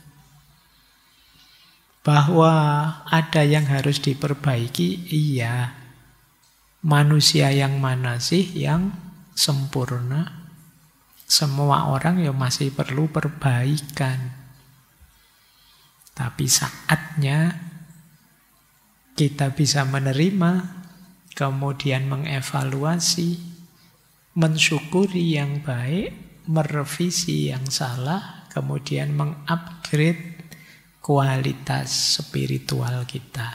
Bahwa ada yang harus diperbaiki, iya. Manusia yang mana sih yang sempurna? Semua orang ya masih perlu perbaikan. Tapi saatnya kita bisa menerima, kemudian mengevaluasi, mensyukuri yang baik, merevisi yang salah, kemudian mengupgrade kualitas spiritual kita.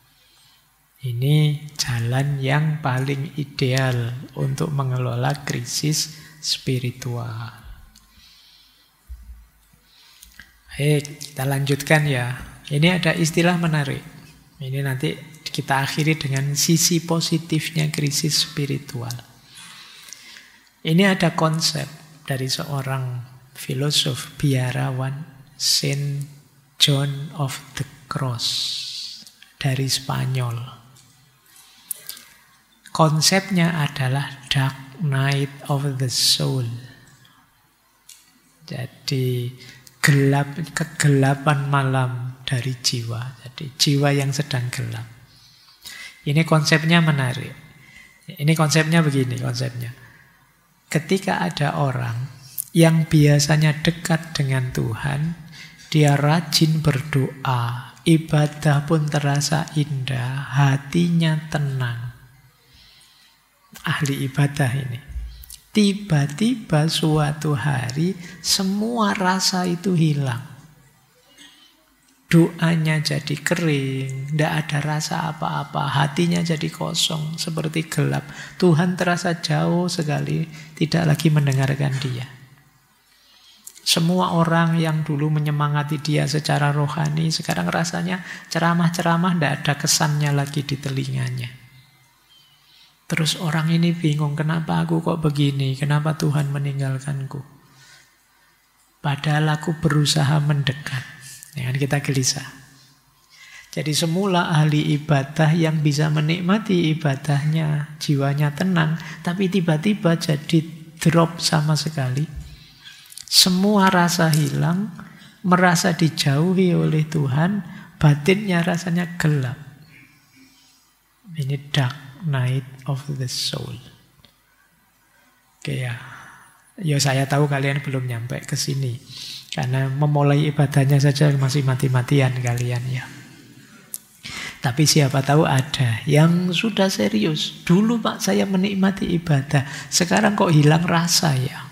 Ini jalan yang paling ideal untuk mengelola krisis spiritual. Baik, kita lanjutkan ya. Ini ada istilah menarik. Ini nanti kita akhiri dengan sisi positifnya krisis spiritual. Ini ada konsep dari seorang filosof biarawan, Saint John of the Cross, dari Spanyol. Konsepnya adalah dark night of the soul. Jadi kegelapan malam dari jiwa. Jadi jiwa yang sedang gelap. Ini konsepnya menarik. Ini konsepnya begini konsepnya. Ketika ada orang yang biasanya dekat dengan Tuhan, dia rajin berdoa, ibadah pun terasa indah, hatinya tenang. Ahli ibadah ini. Tiba-tiba suatu hari semua rasa itu hilang. Doanya jadi kering, tidak ada rasa apa-apa, hatinya jadi kosong, seperti gelap. Tuhan terasa jauh sekali, tidak lagi mendengarkan dia. Semua orang yang dulu menyemangati dia secara rohani, sekarang rasanya ceramah-ceramah tidak ada kesannya lagi di telinganya. Terus orang ini bingung, kenapa aku kok begini? Kenapa Tuhan meninggalkanku? Padahal aku berusaha mendekat. Ya kan, kita gelisah. Jadi semula ahli ibadah yang bisa menikmati ibadahnya, jiwanya tenang, tapi tiba-tiba jadi drop sama sekali. Semua rasa hilang, merasa dijauhi oleh Tuhan, batinnya rasanya gelap. Ini dark night of the soul. Oke ya. Ya saya tahu kalian belum nyampe ke sini. Karena memulai ibadahnya saja masih mati-matian kalian ya. Tapi siapa tahu ada yang sudah serius. Dulu Pak saya menikmati ibadah, sekarang kok hilang rasa ya.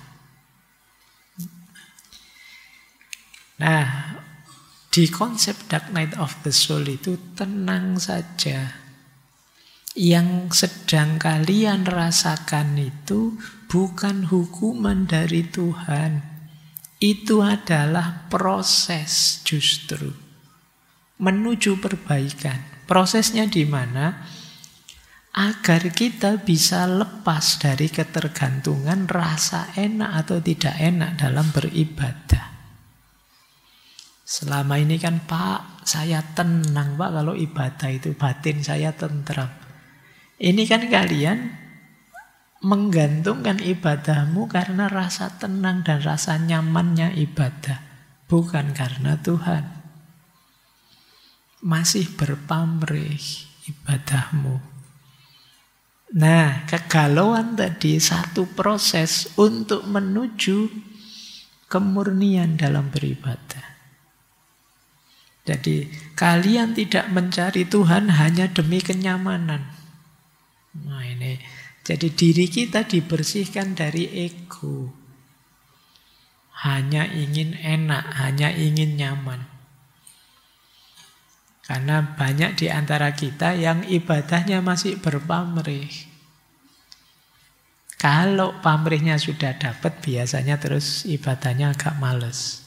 Nah, di konsep Dark Night of the Soul itu tenang saja. Yang sedang kalian rasakan itu bukan hukuman dari Tuhan. Itu adalah proses justru menuju perbaikan. Prosesnya di mana? Agar kita bisa lepas dari ketergantungan rasa enak atau tidak enak dalam beribadah. Selama ini kan Pak, saya tenang Pak kalau ibadah itu, batin saya tentram. Ini kan kalian menggantungkan ibadahmu karena rasa tenang dan rasa nyamannya ibadah, bukan karena Tuhan. Masih berpamrih ibadahmu. Nah, kegalauan tadi satu proses untuk menuju kemurnian dalam beribadah. Jadi kalian tidak mencari Tuhan hanya demi kenyamanan. Nah ini, jadi diri kita dibersihkan dari ego. Hanya ingin enak, hanya ingin nyaman. Karena banyak di antara kita yang ibadahnya masih berpamrih. Kalau pamrihnya sudah dapat, biasanya terus ibadahnya agak males.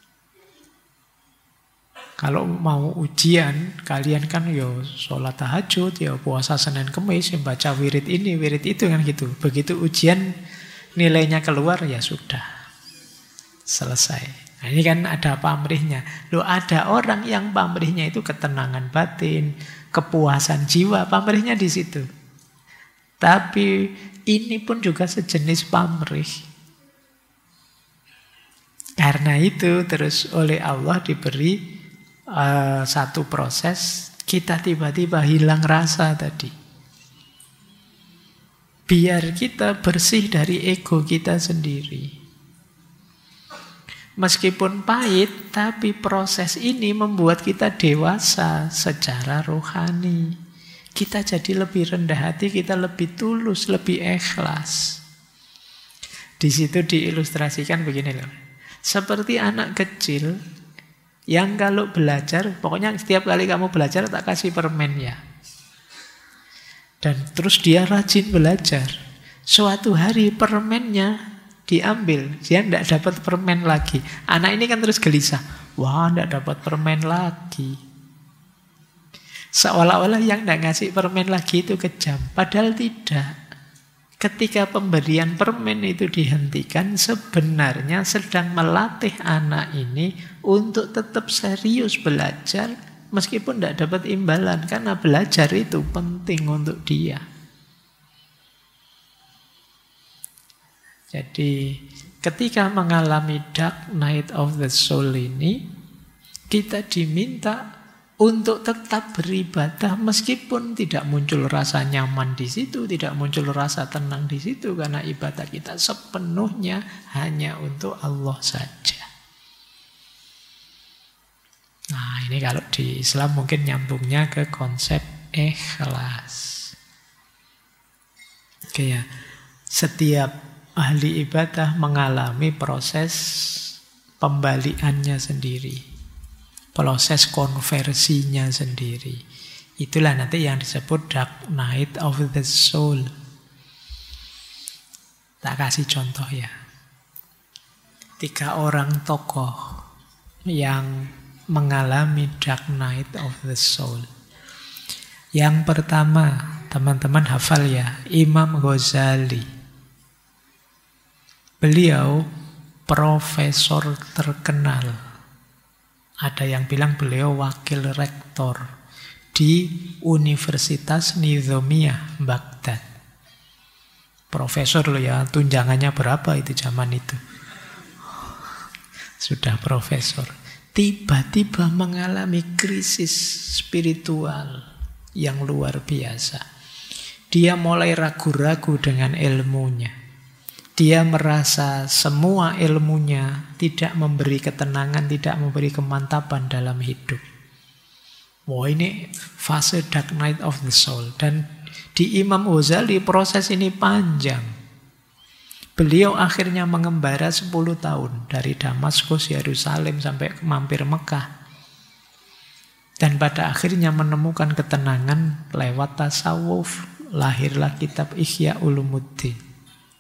Kalau mau ujian, kalian kan yo sholat tahajud, yo puasa Senin Kemis, yang baca wirid ini, wirid itu kan gitu. Begitu ujian nilainya keluar, ya sudah. Selesai. Nah, ini kan ada pamrihnya. Loh, ada orang yang pamrihnya itu ketenangan batin, kepuasan jiwa, pamrihnya di situ. Tapi ini pun juga sejenis pamrih. Karena itu terus oleh Allah diberi satu proses, kita tiba-tiba hilang rasa tadi. Biar kita bersih dari ego kita sendiri. Meskipun pahit, tapi proses ini membuat kita dewasa secara rohani. Kita jadi lebih rendah hati, kita lebih tulus, lebih ikhlas. Di situ diilustrasikan begini loh. Seperti anak kecil yang kalau belajar, pokoknya setiap kali kamu belajar tak kasih permen ya. Dan terus dia rajin belajar. Suatu hari permennya diambil, dia tidak dapat permen lagi. Anak ini kan terus gelisah. Wah, tidak dapat permen lagi. Seolah-olah yang tidak ngasih permen lagi itu kejam. Padahal tidak. Ketika pemberian permen itu dihentikan, sebenarnya sedang melatih anak ini untuk tetap serius belajar, meskipun tidak dapat imbalan. Karena belajar itu penting untuk dia. Jadi ketika mengalami dark night of the soul ini, kita diminta untuk tetap beribadah meskipun tidak muncul rasa nyaman di situ, tidak muncul rasa tenang di situ, karena ibadah kita sepenuhnya hanya untuk Allah saja. Nah, ini kalau di Islam mungkin nyambungnya ke konsep ikhlas. Oke ya, setiap ahli ibadah mengalami proses pembaliannya sendiri. Proses konversinya sendiri. Itulah nanti yang disebut dark night of the soul. Tak kasih contoh ya. 3 orang tokoh yang mengalami dark night of the soul. Yang pertama, teman-teman hafal ya, Imam Ghazali. Beliau profesor terkenal. Ada yang bilang beliau wakil rektor di Universitas Nizamiyah Baghdad. Profesor loh ya, tunjangannya berapa itu zaman itu. Sudah profesor. Tiba-tiba mengalami krisis spiritual yang luar biasa. Dia mulai ragu-ragu dengan ilmunya. Dia merasa semua ilmunya tidak memberi ketenangan, tidak memberi kemantapan dalam hidup. Wah, ini fase dark night of the soul. Dan di Imam Ghazali proses ini panjang. Beliau akhirnya mengembara 10 tahun. Dari Damaskus, Yerusalem sampai mampir Mekah. Dan pada akhirnya menemukan ketenangan lewat tasawuf. Lahirlah kitab Ihya Ulumuddin.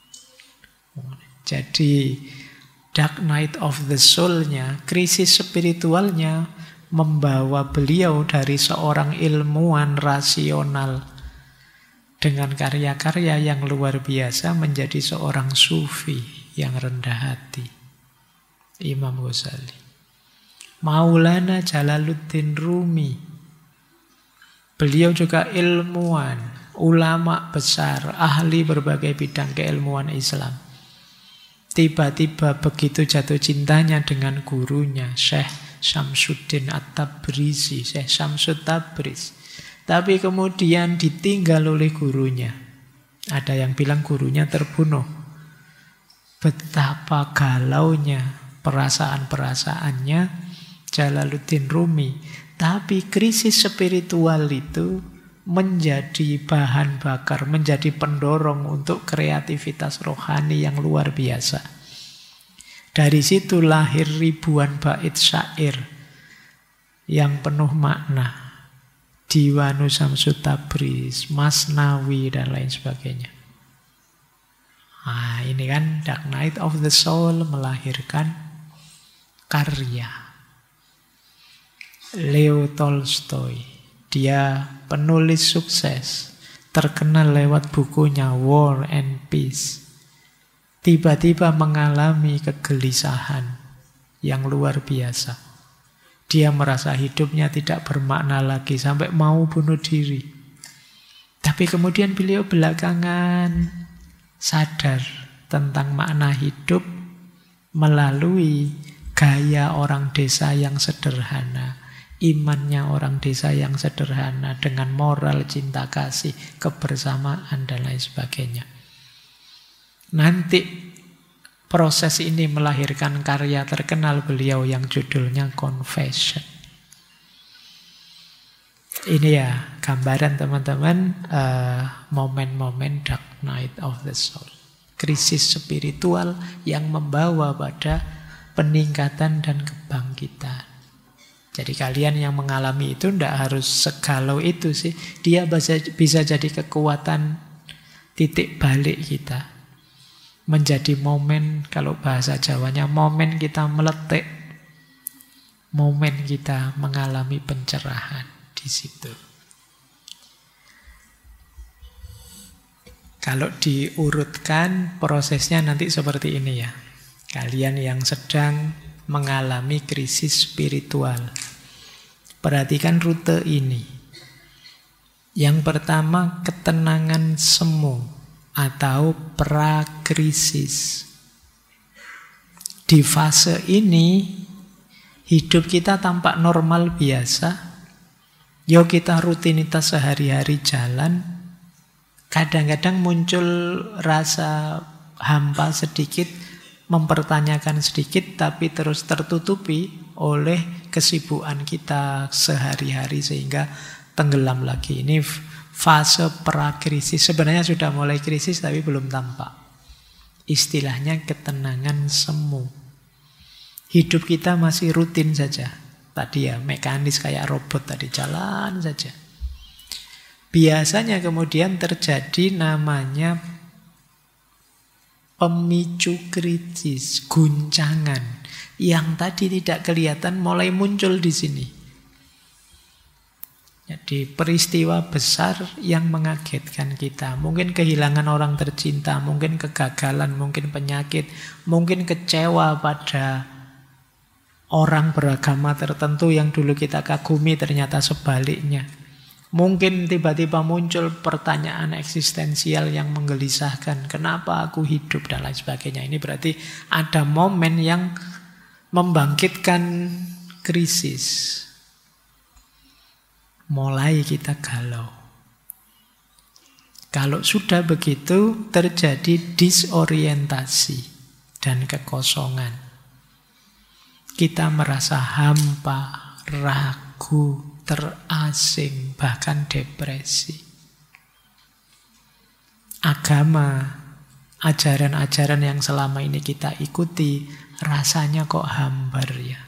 Jadi dark night of the soul-nya, krisis spiritualnya membawa beliau dari seorang ilmuwan rasional dengan karya-karya yang luar biasa menjadi seorang sufi yang rendah hati. Imam Ghazali. Maulana Jalaluddin Rumi. Beliau juga ilmuwan, ulama besar, ahli berbagai bidang keilmuan Islam. Tiba-tiba begitu jatuh cintanya dengan gurunya, Syekh Syamsuddin At-Tabrizi, Syekh Syamsud Tabriz. Tapi kemudian ditinggal oleh gurunya. Ada yang bilang gurunya terbunuh. Betapa galaunya perasaan-perasaannya Jalaluddin Rumi. Tapi krisis spiritual itu menjadi bahan bakar, menjadi pendorong untuk kreativitas rohani yang luar biasa. Dari situ lahir ribuan bait syair yang penuh makna. Diwanu Samsut Tabriz, Masnawi, dan lain sebagainya. Nah, ini kan Dark Night of the Soul melahirkan karya. Leo Tolstoy, dia penulis sukses, terkenal lewat bukunya War and Peace. Tiba-tiba mengalami kegelisahan yang luar biasa. Dia merasa hidupnya tidak bermakna lagi sampai mau bunuh diri. Tapi kemudian beliau belakangan sadar tentang makna hidup melalui gaya orang desa yang sederhana, imannya orang desa yang sederhana dengan moral cinta kasih, kebersamaan dan lain sebagainya. Nanti proses ini melahirkan karya terkenal beliau yang judulnya Confession. Ini ya gambaran teman-teman momen-momen Dark Night of the Soul. Krisis spiritual yang membawa pada peningkatan dan kebangkitan. Jadi kalian yang mengalami itu tidak harus segalau itu sih. Dia bisa jadi kekuatan titik balik kita. Menjadi momen, kalau bahasa Jawanya, momen kita meletik, momen kita mengalami pencerahan di situ. Kalau diurutkan prosesnya nanti seperti ini ya. Kalian yang sedang mengalami krisis spiritual, perhatikan rute ini. Yang pertama, ketenangan semu atau prakrisis. Di fase ini hidup kita tampak normal biasa. Yo kita rutinitas sehari-hari jalan. Kadang-kadang muncul rasa hampa sedikit, mempertanyakan sedikit, tapi terus tertutupi oleh kesibukan kita sehari-hari sehingga tenggelam lagi. Ini fase prakrisis. Sebenarnya sudah mulai krisis tapi belum tampak. Istilahnya ketenangan semu. Hidup kita masih rutin saja. Tadi ya mekanis kayak robot tadi, jalan saja. Biasanya kemudian terjadi namanya pemicu kritis, guncangan. Yang tadi tidak kelihatan mulai muncul di sini. Jadi peristiwa besar yang mengagetkan kita. Mungkin kehilangan orang tercinta, mungkin kegagalan, mungkin penyakit, mungkin kecewa pada orang beragama tertentu yang dulu kita kagumi ternyata sebaliknya. Mungkin tiba-tiba muncul pertanyaan eksistensial yang menggelisahkan. Kenapa aku hidup dan lain sebagainya. Ini berarti ada momen yang membangkitkan krisis. Mulai kita galau. Kalau sudah begitu terjadi disorientasi dan kekosongan. Kita merasa hampa, ragu, terasing, bahkan depresi. Agama, ajaran-ajaran yang selama ini kita ikuti rasanya kok hambar ya.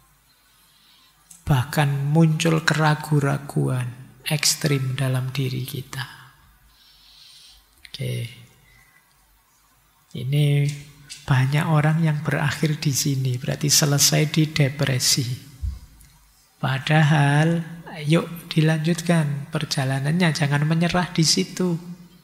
Bahkan muncul keraguan-raguan ekstrim dalam diri kita. Oke. Ini banyak orang yang berakhir di sini, berarti selesai di depresi. Padahal, yuk dilanjutkan perjalanannya, jangan menyerah di situ.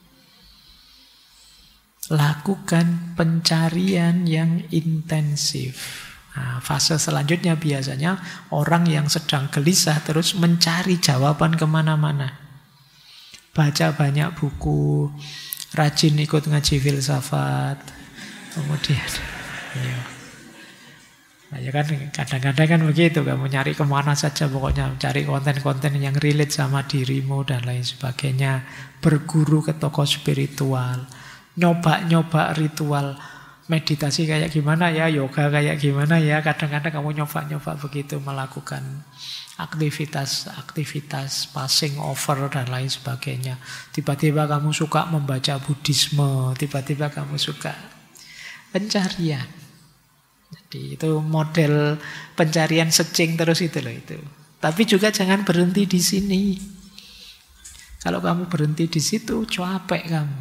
Lakukan pencarian yang intensif. Nah, fase selanjutnya biasanya orang yang sedang gelisah terus mencari jawaban kemana-mana. Baca banyak buku, rajin ikut ngaji filsafat, kemudian Nah, ya kan kadang-kadang kan begitu, kamu nyari kemana saja pokoknya cari konten-konten yang relate sama dirimu dan lain sebagainya. Berguru ke tokoh spiritual, nyoba-nyoba ritual meditasi kayak gimana ya, yoga kayak gimana ya. Kadang-kadang kamu nyoba-nyoba begitu melakukan aktivitas passing over dan lain sebagainya. Tiba-tiba kamu suka membaca Buddhisme, tiba-tiba kamu suka pencarian. Jadi itu model pencarian searching terus itu loh itu. Tapi juga jangan berhenti di sini. Kalau kamu berhenti di situ, capek kamu.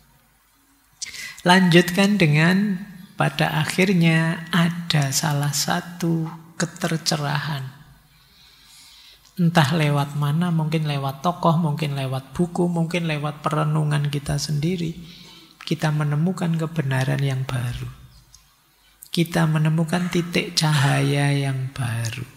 Lanjutkan dengan pada akhirnya ada salah satu ketercerahan. Entah lewat mana, mungkin lewat tokoh, mungkin lewat buku, mungkin lewat perenungan kita sendiri. Kita menemukan kebenaran yang baru. Kita menemukan titik cahaya yang baru.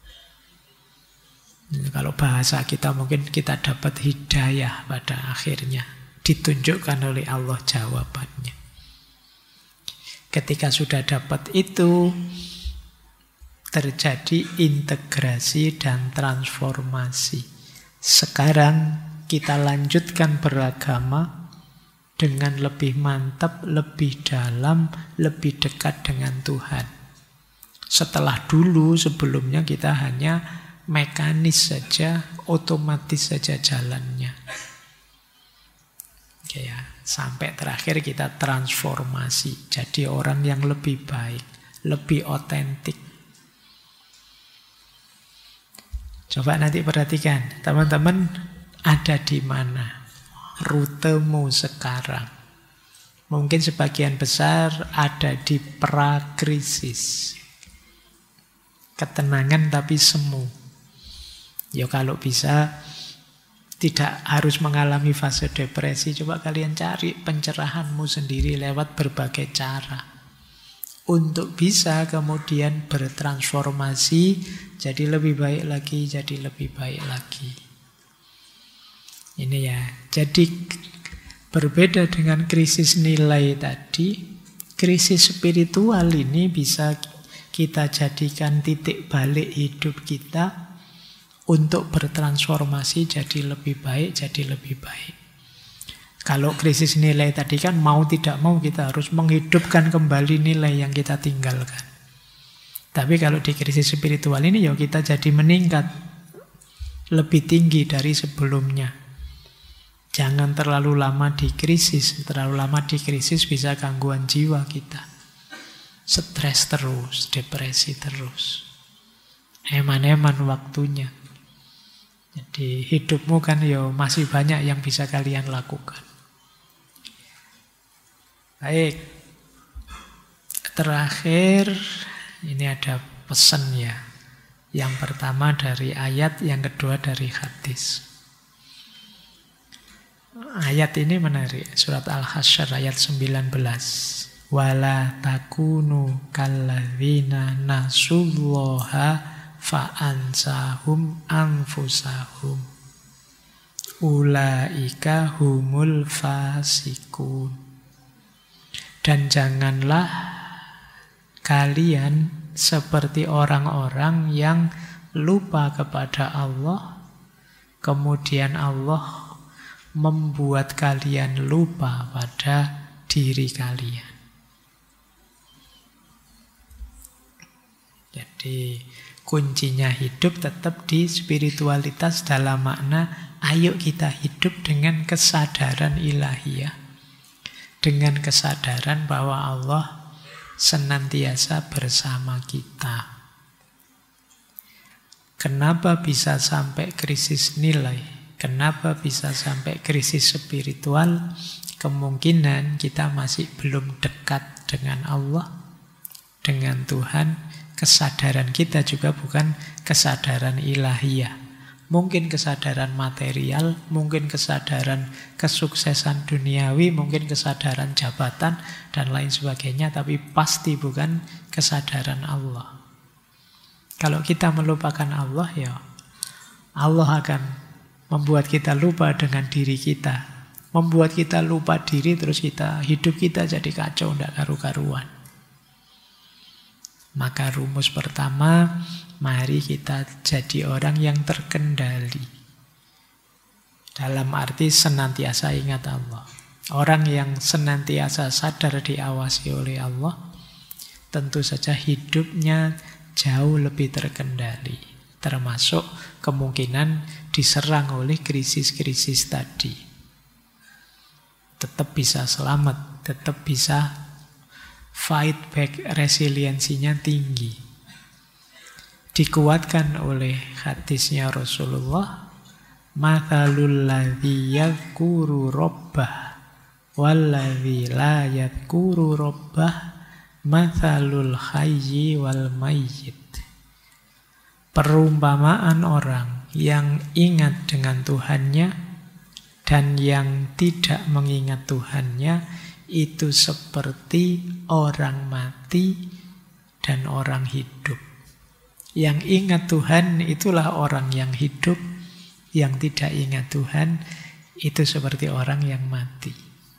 Kalau bahasa kita mungkin kita dapat hidayah pada akhirnya. Ditunjukkan oleh Allah jawabannya. Ketika sudah dapat itu, terjadi integrasi dan transformasi. Sekarang kita lanjutkan beragama dengan lebih mantap, lebih dalam, lebih dekat dengan Tuhan. Setelah dulu sebelumnya kita hanya mekanis saja, otomatis saja jalannya. Oke ya, sampai terakhir kita transformasi, jadi orang yang lebih baik, lebih otentik. Coba nanti perhatikan, teman-teman ada di mana rutemu sekarang. Mungkin sebagian besar ada di prakrisis. Ketenangan tapi semu. Ya kalau bisa tidak harus mengalami fase depresi. Coba kalian cari pencerahanmu sendiri lewat berbagai cara. Untuk bisa kemudian bertransformasi jadi lebih baik lagi, jadi lebih baik lagi. Ini ya, jadi berbeda dengan krisis nilai tadi, krisis spiritual ini bisa kita jadikan titik balik hidup kita untuk bertransformasi jadi lebih baik, jadi lebih baik. Kalau krisis nilai tadi kan mau tidak mau kita harus menghidupkan kembali nilai yang kita tinggalkan. Tapi kalau di krisis spiritual ini ya kita jadi meningkat lebih tinggi dari sebelumnya. Jangan terlalu lama di krisis. Terlalu lama di krisis bisa gangguan jiwa kita. Stres terus, depresi terus. Eman-eman waktunya. Jadi hidupmu kan ya masih banyak yang bisa kalian lakukan. Baik. Terakhir, ini ada pesan ya. Yang pertama dari ayat, yang kedua dari hadis. Ayat ini menarik. Surat Al-Hasyr ayat 19. Wala takunu kalladzina nasullaha fa'ansahum anfusahum. Ulaika humul fasikun. Dan janganlah kalian seperti orang-orang yang lupa kepada Allah, kemudian Allah membuat kalian lupa pada diri kalian. Jadi kuncinya hidup tetap di spiritualitas dalam makna ayo kita hidup dengan kesadaran ilahiyah. Dengan kesadaran bahwa Allah senantiasa bersama kita. Kenapa bisa sampai krisis nilai? Kenapa bisa sampai krisis spiritual? Kemungkinan kita masih belum dekat dengan Allah, dengan Tuhan. Kesadaran kita juga bukan kesadaran ilahiyah. Mungkin kesadaran material, mungkin kesadaran kesuksesan duniawi, mungkin kesadaran jabatan, dan lain sebagainya. Tapi pasti bukan kesadaran Allah. Kalau kita melupakan Allah, ya Allah akan membuat kita lupa dengan diri kita. Membuat kita lupa diri, terus hidup kita jadi kacau, tidak karu-karuan. Maka rumus pertama, mari kita jadi orang yang terkendali. Dalam arti senantiasa ingat Allah. Orang yang senantiasa sadar diawasi oleh Allah, tentu saja hidupnya jauh lebih terkendali. Termasuk kemungkinan diserang oleh krisis-krisis tadi. Tetap bisa selamat, tetap bisa fight back, resiliensinya tinggi. Dikuatkan oleh hadisnya Rasulullah, mathalul ladzi yadhkuru rabbah walladzi la yadhkuru rabbah mathalul hayyi wal mayyit. Perumpamaan orang yang ingat dengan Tuhannya dan yang tidak mengingat Tuhannya itu seperti orang mati dan orang hidup. Yang ingat Tuhan itulah orang yang hidup, yang tidak ingat Tuhan itu seperti orang yang mati.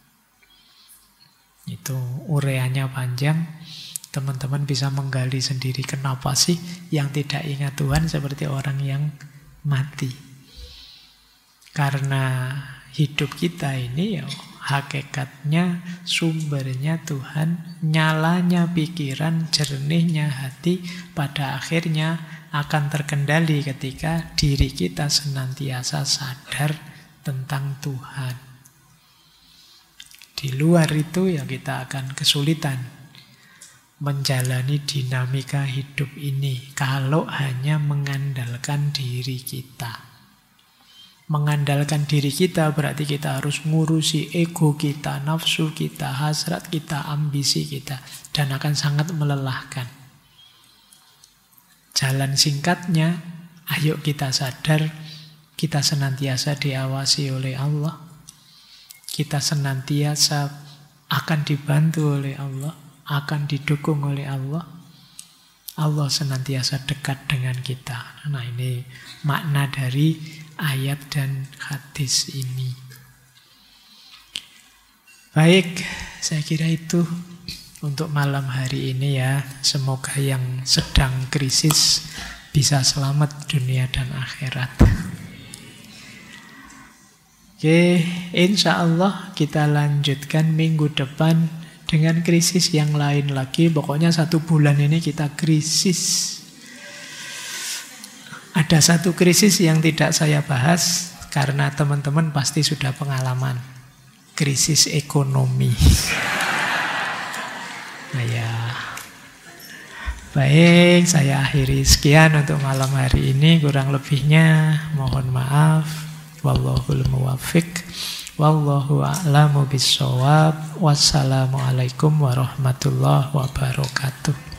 Itu ureanya panjang. Teman-teman bisa menggali sendiri kenapa sih yang tidak ingat Tuhan seperti orang yang mati. Karena hidup kita ini ya hakikatnya sumbernya Tuhan, nyalanya pikiran, jernihnya hati pada akhirnya akan terkendali ketika diri kita senantiasa sadar tentang Tuhan. Di luar itu ya kita akan kesulitan menjalani dinamika hidup ini kalau hanya mengandalkan diri kita. Mengandalkan diri kita berarti kita harus ngurusi ego kita, nafsu kita, hasrat kita, ambisi kita, dan akan sangat melelahkan. Jalan singkatnya, ayo kita sadar kita senantiasa diawasi oleh Allah. Kita senantiasa akan dibantu oleh Allah, akan didukung oleh Allah. Allah senantiasa dekat dengan kita. Nah, ini makna dari ayat dan hadis ini. Baik, saya kira itu untuk malam hari ini ya. Semoga yang sedang krisis bisa selamat dunia dan akhirat. Oke, insya Allah kita lanjutkan minggu depan dengan krisis yang lain lagi. Pokoknya 1 bulan ini kita krisis. Ada satu krisis yang tidak saya bahas karena teman-teman pasti sudah pengalaman. Krisis ekonomi. Nah ya. Baik, saya akhiri sekian untuk malam hari ini. Kurang lebihnya mohon maaf. Wallahul muwaffiq. Wallahu a'lamu bissawab. Wassalamualaikum warahmatullahi wabarakatuh.